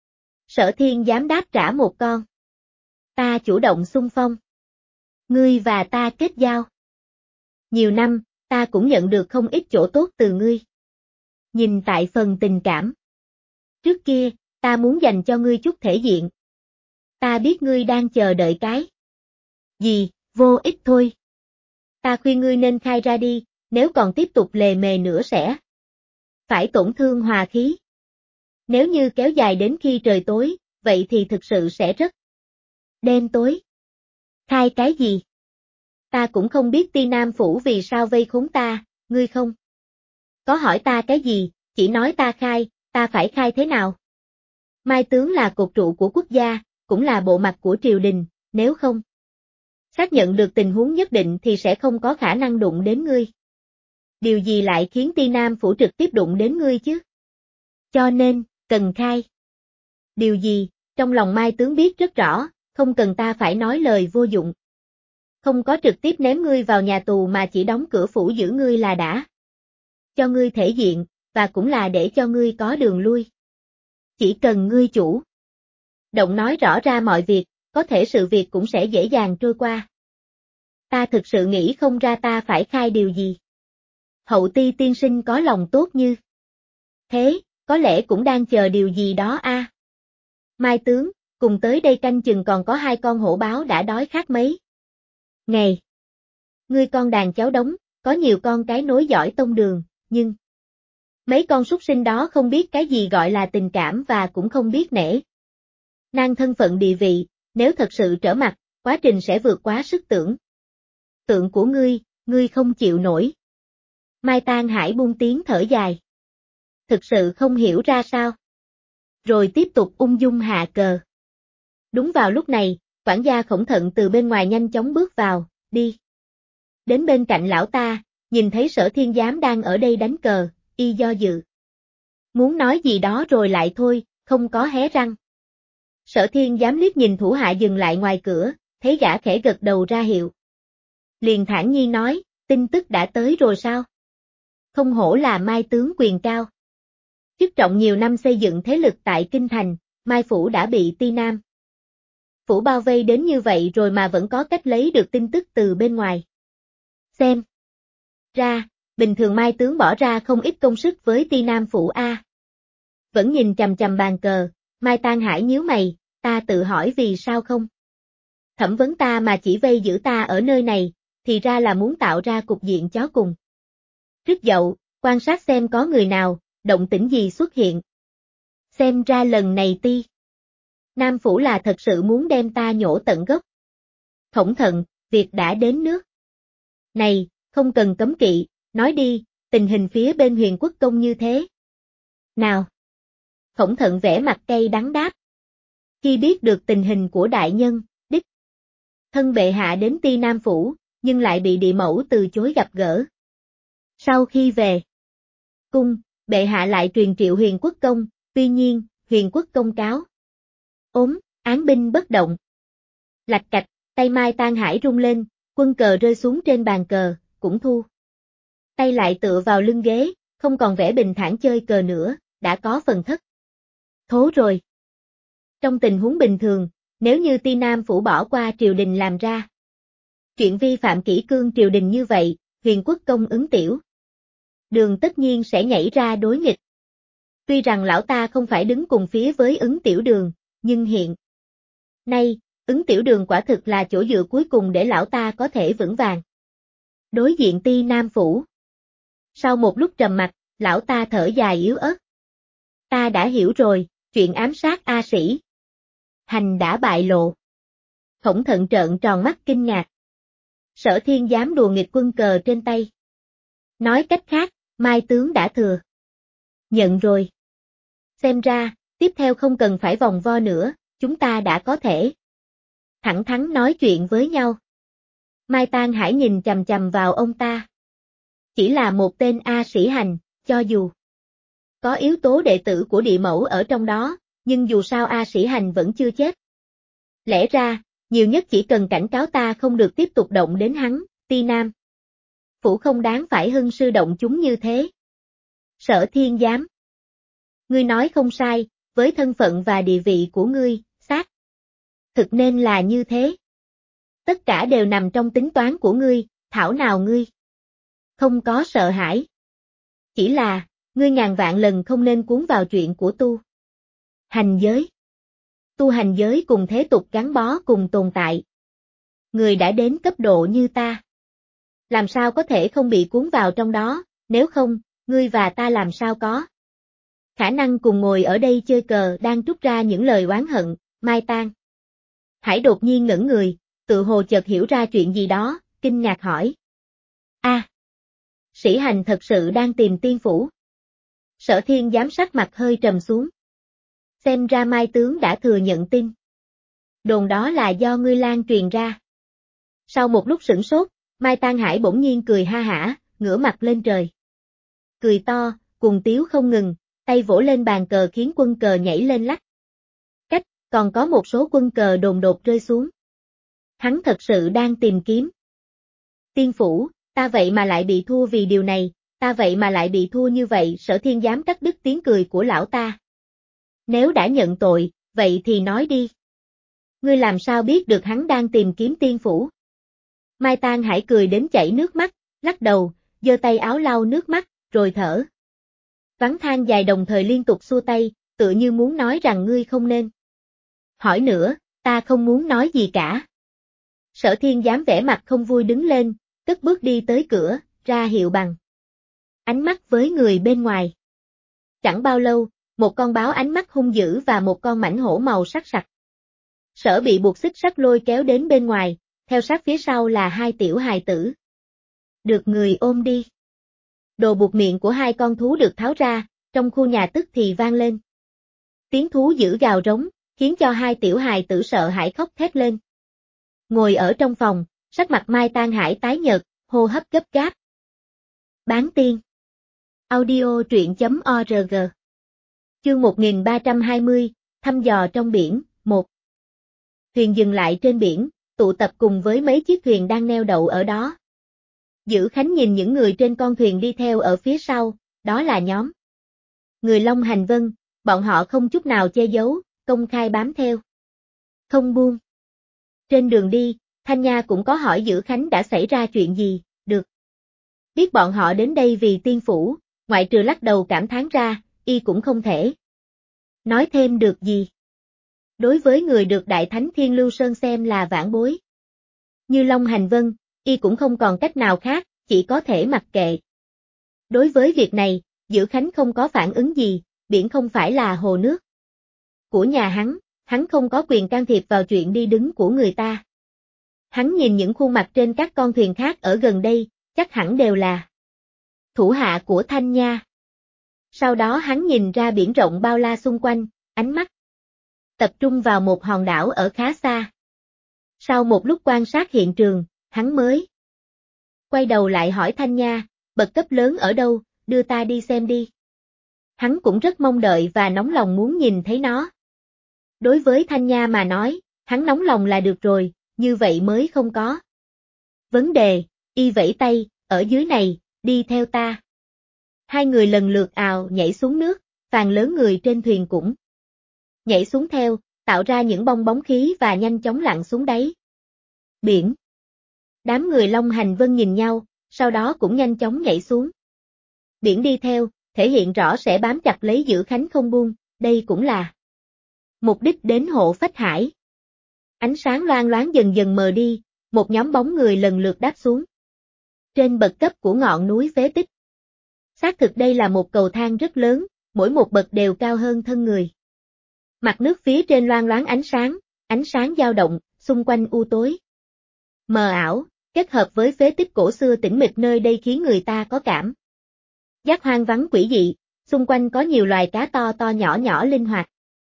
Sở Thiên Giám đáp trả một con. Ta chủ động xung phong. Ngươi và ta kết giao. Nhiều năm, ta cũng nhận được không ít chỗ tốt từ ngươi. Nhìn tại phần tình cảm. Trước kia, ta muốn dành cho ngươi chút thể diện. Ta biết ngươi đang chờ đợi cái gì, vô ích thôi. Ta khuyên ngươi nên khai ra đi, nếu còn tiếp tục lề mề nữa sẽ phải tổn thương hòa khí. Nếu như kéo dài đến khi trời tối, vậy thì thực sự sẽ rất đen tối. Khai cái gì? Ta cũng không biết Ti Nam phủ vì sao vây khốn ta, ngươi không có hỏi ta cái gì, chỉ nói ta khai, ta phải khai thế nào? Mai tướng là cột trụ của quốc gia, cũng là bộ mặt của triều đình, nếu không xác nhận được tình huống nhất định thì sẽ không có khả năng đụng đến ngươi. Điều gì lại khiến Ti Nam phủ trực tiếp đụng đến ngươi chứ? Cho nên, cần khai. Điều gì, trong lòng Mai tướng biết rất rõ, không cần ta phải nói lời vô dụng. Không có trực tiếp ném ngươi vào nhà tù mà chỉ đóng cửa phủ giữ ngươi là đã cho ngươi thể diện, và cũng là để cho ngươi có đường lui. Chỉ cần ngươi chủ động nói rõ ra mọi việc, có thể sự việc cũng sẽ dễ dàng trôi qua. Ta thực sự nghĩ không ra ta phải khai điều gì. Hậu Ti tiên sinh có lòng tốt như thế, có lẽ cũng đang chờ điều gì đó a. Mai tướng, cùng tới đây canh chừng còn có 2 con hổ báo đã đói khát mấy ngày. Ngươi con đàn cháu đống, có nhiều con cái nối dõi tông đường, nhưng mấy con súc sinh đó không biết cái gì gọi là tình cảm và cũng không biết nể nang thân phận địa vị, nếu thật sự trở mặt, quá trình sẽ vượt quá sức tưởng tượng của ngươi, ngươi không chịu nổi. Mai Tang Hải buông tiếng thở dài. Thực sự không hiểu ra sao. Rồi tiếp tục ung dung hạ cờ. Đúng vào lúc này, quản gia Khổng Thận từ bên ngoài nhanh chóng bước vào, đi. Đến bên cạnh lão ta, nhìn thấy Sở Thiên Giám đang ở đây đánh cờ, y do dự. Muốn nói gì đó rồi lại thôi, không có hé răng. Sở Thiên Giám liếc nhìn thủ hạ dừng lại ngoài cửa, thấy gã khẽ gật đầu ra hiệu. Liền thản nhiên nói, tin tức đã tới rồi sao? Không hổ là Mai tướng quyền cao. Chức trọng nhiều năm xây dựng thế lực tại Kinh Thành, Mai Phủ đã bị Ti Nam Phủ bao vây đến như vậy rồi mà vẫn có cách lấy được tin tức từ bên ngoài. Xem ra, bình thường Mai tướng bỏ ra không ít công sức với Ti Nam Phủ A. Vẫn nhìn chằm chằm bàn cờ, Mai Tang Hải nhíu mày, ta tự hỏi vì sao không? Thẩm vấn ta mà chỉ vây giữ ta ở nơi này, thì ra là muốn tạo ra cục diện chó cùng. Rứt dậu, quan sát xem có người nào, động tĩnh gì xuất hiện. Xem ra lần này Ti Nam Phủ là thật sự muốn đem ta nhổ tận gốc. Khổng Thận, việc đã đến nước này, không cần cấm kỵ, nói đi, tình hình phía bên Huyền Quốc Công như thế. Nào. Khổng Thận vẻ mặt cay đắng đáp. Khi biết được tình hình của đại nhân, đích thân bệ hạ đến Ti Nam Phủ, nhưng lại bị địa mẫu từ chối gặp gỡ. Sau khi về cung, bệ hạ lại truyền triệu Huyền Quốc Công, tuy nhiên, Huyền Quốc Công cáo án binh bất động. Lạch cạch, tay Mai Tang Hải rung lên, quân cờ rơi xuống trên bàn cờ, cũng thu. Tay lại tựa vào lưng ghế, không còn vẻ bình thản chơi cờ nữa, đã có phần thất thố rồi. Trong tình huống bình thường, nếu như Ti Nam Phủ bỏ qua triều đình làm ra chuyện vi phạm kỷ cương triều đình như vậy, Huyền Quốc Công Ứng Tiểu Đường tất nhiên sẽ nhảy ra đối nghịch. Tuy rằng lão ta không phải đứng cùng phía với Ứng Tiểu Đường, nhưng hiện nay, Ứng Tiểu Đường quả thực là chỗ dựa cuối cùng để lão ta có thể vững vàng đối diện Ti Nam Phủ. Sau một lúc trầm mặc, lão ta thở dài yếu ớt. Ta đã hiểu rồi, chuyện ám sát A Sĩ Hành đã bại lộ. Khổng Thận trợn tròn mắt kinh ngạc. Sở Thiên dám đùa nghịch quân cờ trên tay. Nói cách khác, Mai tướng đã thừa nhận rồi. Xem ra, tiếp theo không cần phải vòng vo nữa, chúng ta đã có thể thẳng thắn nói chuyện với nhau. Mai Tang Hải nhìn chằm chằm vào ông ta. Chỉ là một tên A Sĩ Hành, cho dù có yếu tố đệ tử của địa mẫu ở trong đó, nhưng dù sao A Sĩ Hành vẫn chưa chết. Lẽ ra, nhiều nhất chỉ cần cảnh cáo ta không được tiếp tục động đến hắn, Ti Nam Phủ không đáng phải hưng sư động chúng như thế. Sở Thiên giám. Ngươi nói không sai, với thân phận và địa vị của ngươi, xác thực nên là như thế. Tất cả đều nằm trong tính toán của ngươi, thảo nào ngươi không có sợ hãi. Chỉ là, ngươi ngàn vạn lần không nên cuốn vào chuyện của tu hành giới. Tu hành giới cùng thế tục gắn bó cùng tồn tại. Người đã đến cấp độ như ta, làm sao có thể không bị cuốn vào trong đó, nếu không, ngươi và ta làm sao có khả năng cùng ngồi ở đây chơi cờ đang trút ra những lời oán hận. Mai Tang Hải đột nhiên ngẩn người, tự hồ chợt hiểu ra chuyện gì đó, kinh ngạc hỏi. Sĩ Hành thật sự đang tìm tiên phủ. Sở Thiên giám sắc mặt hơi trầm xuống. Xem ra Mai tướng đã thừa nhận tin đồn đó là do ngươi lan truyền ra. Sau một lúc sửng sốt, Mai Tang Hải bỗng nhiên cười ha hả, ngửa mặt lên trời. Cười to, cuồng tiếu không ngừng, tay vỗ lên bàn cờ khiến quân cờ nhảy lên lắc. Cách, còn có một số quân cờ đồn đột rơi xuống. Hắn thật sự đang tìm kiếm tiên phủ, ta vậy mà lại bị thua vì điều này, ta vậy mà lại bị thua như vậy. Sở Thiên dám cắt đứt tiếng cười của lão ta. Nếu đã nhận tội, vậy thì nói đi. Ngươi làm sao biết được hắn đang tìm kiếm tiên phủ? Mai Tang Hải cười đến chảy nước mắt, lắc đầu, giơ tay áo lau nước mắt, rồi thở vắng than dài đồng thời liên tục xua tay, tự như muốn nói rằng ngươi không nên hỏi nữa, ta không muốn nói gì cả. Sở Thiên dám vẻ mặt không vui đứng lên, cất bước đi tới cửa, ra hiệu bằng ánh mắt với người bên ngoài. Chẳng bao lâu, một con báo ánh mắt hung dữ và một con mãnh hổ màu sắc sặc sỡ bị buộc xích sắt lôi kéo đến bên ngoài, theo sát phía sau là hai tiểu hài tử. Được người ôm đi. Đồ buộc miệng của hai con thú được tháo ra, trong khu nhà tức thì vang lên. Tiếng thú dữ gào rống, khiến cho hai tiểu hài tử sợ hãi khóc thét lên. Ngồi ở trong phòng, sắc mặt Mai Tan Hải tái nhợt, hô hấp gấp gáp. Bán tiên. Audio truyện.org. Chương 1320, thăm dò trong biển, 1. Thuyền dừng lại trên biển, tụ tập cùng với mấy chiếc thuyền đang neo đậu ở đó. Dữ Khánh nhìn những người trên con thuyền đi theo ở phía sau, đó là nhóm người Long Hành Vân, bọn họ không chút nào che giấu, công khai bám theo. Không buông. Trên đường đi, Thanh Nha cũng có hỏi Dữ Khánh đã xảy ra chuyện gì, được. Biết bọn họ đến đây vì tiên phủ, ngoại trừ lắc đầu cảm thán ra, y cũng không thể nói thêm được gì. Đối với người được Đại Thánh Thiên Lưu Sơn xem là vãn bối như Long Hành Vân, y cũng không còn cách nào khác, chỉ có thể mặc kệ. Đối với việc này, Dữ Khánh không có phản ứng gì, biển không phải là hồ nước của nhà hắn không có quyền can thiệp vào chuyện đi đứng của người ta. Hắn nhìn những khuôn mặt trên các con thuyền khác ở gần đây, chắc hẳn đều là thủ hạ của Thanh Nha. Sau đó hắn nhìn ra biển rộng bao la xung quanh, ánh mắt tập trung vào một hòn đảo ở khá xa. Sau một lúc quan sát hiện trường, hắn mới quay đầu lại hỏi Thanh Nha, bậc cấp lớn ở đâu, đưa ta đi xem đi. Hắn cũng rất mong đợi và nóng lòng muốn nhìn thấy nó. Đối với Thanh Nha mà nói, hắn nóng lòng là được rồi, như vậy mới không có vấn đề, y vẫy tay, ở dưới này, đi theo ta. Hai người lần lượt ào nhảy xuống nước, phàn lớn người trên thuyền cũng nhảy xuống theo, tạo ra những bong bóng khí và nhanh chóng lặn xuống đáy biển. Đám người Long Hành Vân nhìn nhau, sau đó cũng nhanh chóng nhảy xuống biển đi theo, thể hiện rõ sẽ bám chặt lấy Dữ Khánh không buông, đây cũng là mục đích đến hộ phách hải. Ánh sáng loang loáng dần dần mờ đi, một nhóm bóng người lần lượt đáp xuống trên bậc cấp của ngọn núi phế tích. Xác thực đây là một cầu thang rất lớn, mỗi một bậc đều cao hơn thân người. Mặt nước phía trên loang loáng ánh sáng dao động, xung quanh u tối mờ ảo, kết hợp với phế tích cổ xưa tĩnh mịch nơi đây khiến người ta có cảm giác hoang vắng quỷ dị, xung quanh có nhiều loài cá to to nhỏ nhỏ linh hoạt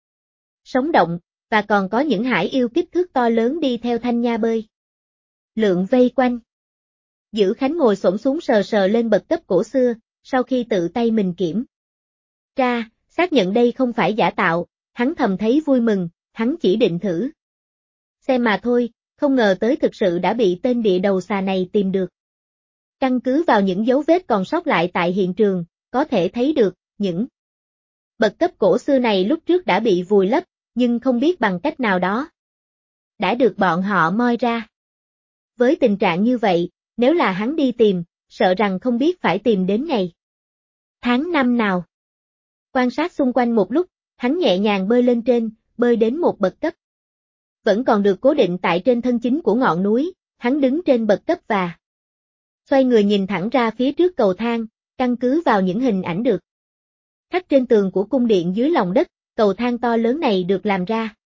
sống động, và còn có những hải yêu kích thước to lớn đi theo Thanh Nha bơi lượn vây quanh. Dữ Khánh ngồi xổm xuống sờ sờ lên bậc cấp cổ xưa, sau khi tự tay mình kiểm tra, xác nhận đây không phải giả tạo, hắn thầm thấy vui mừng, hắn chỉ định thử xem mà thôi, không ngờ tới thực sự đã bị tên địa đầu xà này tìm được. Căn cứ vào những dấu vết còn sót lại tại hiện trường, có thể thấy được, những bậc cấp cổ xưa này lúc trước đã bị vùi lấp, nhưng không biết bằng cách nào đó đã được bọn họ moi ra. Với tình trạng như vậy, nếu là hắn đi tìm, sợ rằng không biết phải tìm đến ngày tháng năm nào. Quan sát xung quanh một lúc, hắn nhẹ nhàng bơi lên trên, bơi đến một bậc cấp vẫn còn được cố định tại trên thân chính của ngọn núi, hắn đứng trên bậc cấp và xoay người nhìn thẳng ra phía trước cầu thang, căn cứ vào những hình ảnh được khắc trên tường của cung điện dưới lòng đất, cầu thang to lớn này được làm ra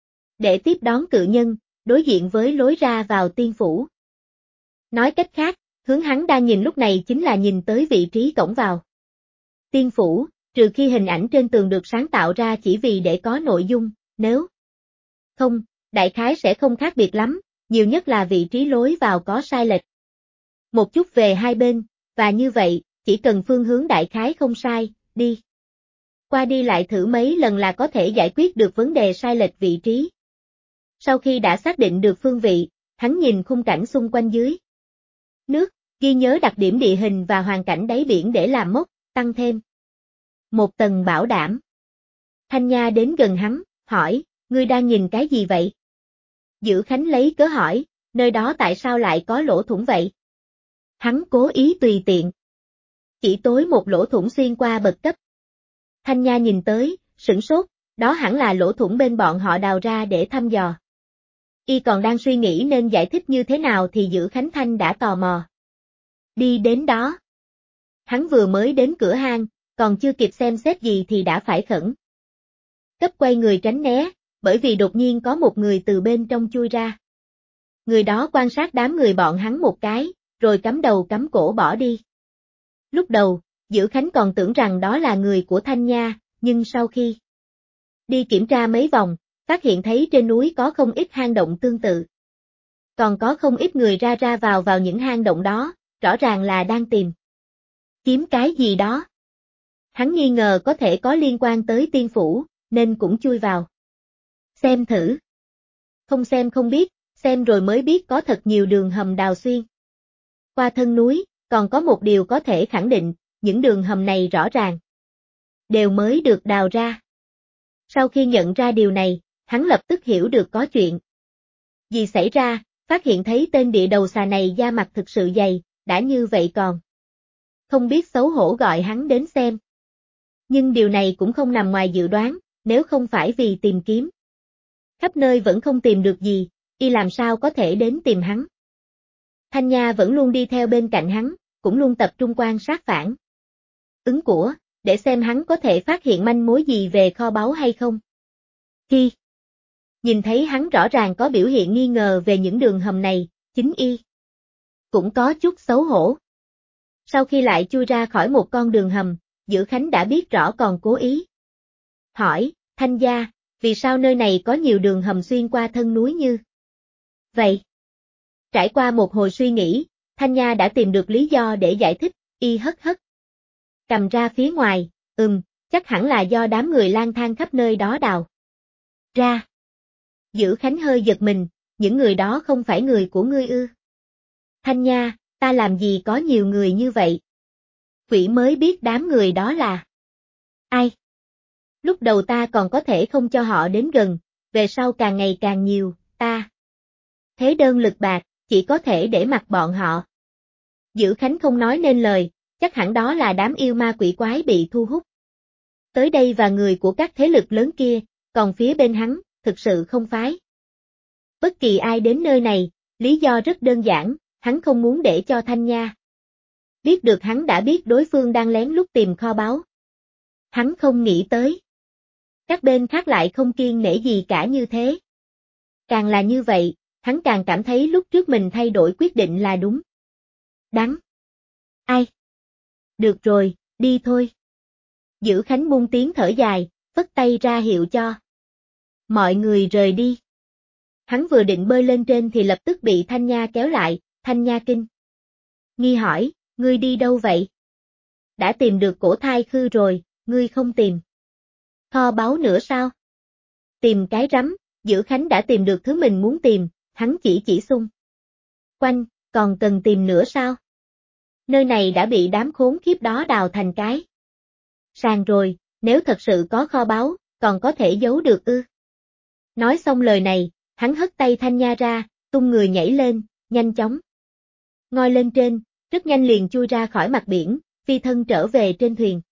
để tiếp đón cự nhân, đối diện với lối ra vào tiên phủ. Nói cách khác, hướng hắn đang nhìn lúc này chính là nhìn tới vị trí cổng vào tiên phủ, trừ khi hình ảnh trên tường được sáng tạo ra chỉ vì để có nội dung, nếu không, đại khái sẽ không khác biệt lắm, nhiều nhất là vị trí lối vào có sai lệch một chút về hai bên, và như vậy, chỉ cần phương hướng đại khái không sai, đi qua đi lại thử mấy lần là có thể giải quyết được vấn đề sai lệch vị trí. Sau khi đã xác định được phương vị, hắn nhìn khung cảnh xung quanh dưới nước, ghi nhớ đặc điểm địa hình và hoàn cảnh đáy biển để làm mốc, tăng thêm một tầng bảo đảm. Thanh Nha đến gần hắn, hỏi, ngươi đang nhìn cái gì vậy? Dữ Khánh lấy cớ hỏi, nơi đó tại sao lại có lỗ thủng vậy? Hắn cố ý tùy tiện chỉ tối một lỗ thủng xuyên qua bậc cấp. Thanh Nha nhìn tới, sửng sốt, đó hẳn là lỗ thủng bên bọn họ đào ra để thăm dò. Y còn đang suy nghĩ nên giải thích như thế nào thì Dữ Khánh Thanh đã tò mò đi đến đó. Hắn vừa mới đến cửa hang, còn chưa kịp xem xét gì thì đã phải khẩn cấp quay người tránh né, bởi vì đột nhiên có một người từ bên trong chui ra. Người đó quan sát đám người bọn hắn một cái, rồi cắm đầu cắm cổ bỏ đi. Lúc đầu, Dữ Khánh còn tưởng rằng đó là người của Thanh Nha, nhưng sau khi đi kiểm tra mấy vòng, phát hiện thấy trên núi có không ít hang động tương tự. Còn có không ít người ra ra vào những hang động đó, rõ ràng là đang tìm kiếm cái gì đó. Hắn nghi ngờ có thể có liên quan tới tiên phủ, nên cũng chui vào. Xem thử. Không xem không biết, xem rồi mới biết có thật nhiều đường hầm đào xuyên qua thân núi, còn có một điều có thể khẳng định, những đường hầm này rõ ràng đều mới được đào ra. Sau khi nhận ra điều này, hắn lập tức hiểu được có chuyện gì xảy ra, phát hiện thấy tên địa đầu xà này da mặt thực sự dày, đã như vậy còn không biết xấu hổ gọi hắn đến xem. Nhưng điều này cũng không nằm ngoài dự đoán, nếu không phải vì tìm kiếm khắp nơi vẫn không tìm được gì, y làm sao có thể đến tìm hắn. Thanh Nha vẫn luôn đi theo bên cạnh hắn, cũng luôn tập trung quan sát phản ứng của, để xem hắn có thể phát hiện manh mối gì về kho báu hay không. Khi nhìn thấy hắn rõ ràng có biểu hiện nghi ngờ về những đường hầm này, chính y cũng có chút xấu hổ. Sau khi lại chui ra khỏi một con đường hầm, Dữ Khánh đã biết rõ còn cố ý hỏi, Thanh gia, vì sao nơi này có nhiều đường hầm xuyên qua thân núi như vậy? Trải qua một hồi suy nghĩ, Thanh Nha đã tìm được lý do để giải thích, y hất hất cầm ra phía ngoài, chắc hẳn là do đám người lang thang khắp nơi đó đào ra. Dữ Khánh hơi giật mình, những người đó không phải người của ngươi ư? Thanh Nha, ta làm gì có nhiều người như vậy? Quỷ mới biết đám người đó là ai? Lúc đầu ta còn có thể không cho họ đến gần, về sau càng ngày càng nhiều, ta thế đơn lực bạc, chỉ có thể để mặc bọn họ. Dữ Khánh không nói nên lời, chắc hẳn đó là đám yêu ma quỷ quái bị thu hút tới đây và người của các thế lực lớn kia, còn phía bên hắn, thực sự không phái bất kỳ ai đến nơi này, lý do rất đơn giản, hắn không muốn để cho Thanh Nha biết được hắn đã biết đối phương đang lén lút tìm kho báu. Hắn không nghĩ tới các bên khác lại không kiêng nể gì cả như thế. Càng là như vậy, hắn càng cảm thấy lúc trước mình thay đổi quyết định là đúng. Đáng. Ai? Được rồi, đi thôi. Dữ Khánh buông tiếng thở dài, phất tay ra hiệu cho mọi người rời đi. Hắn vừa định bơi lên trên thì lập tức bị Thanh Nha kéo lại, Thanh Nha kinh nghi hỏi, ngươi đi đâu vậy? Đã tìm được cổ thai khư rồi, ngươi không tìm kho báu nữa sao? Tìm cái rắm, Dữ Khánh đã tìm được thứ mình muốn tìm, hắn chỉ xung quanh, còn cần tìm nữa sao? Nơi này đã bị đám khốn kiếp đó đào thành cái sàn rồi, nếu thật sự có kho báu, còn có thể giấu được ư? Nói xong lời này, hắn hất tay Thanh Nha ra, tung người nhảy lên, nhanh chóng ngoi lên trên, rất nhanh liền chui ra khỏi mặt biển, phi thân trở về trên thuyền.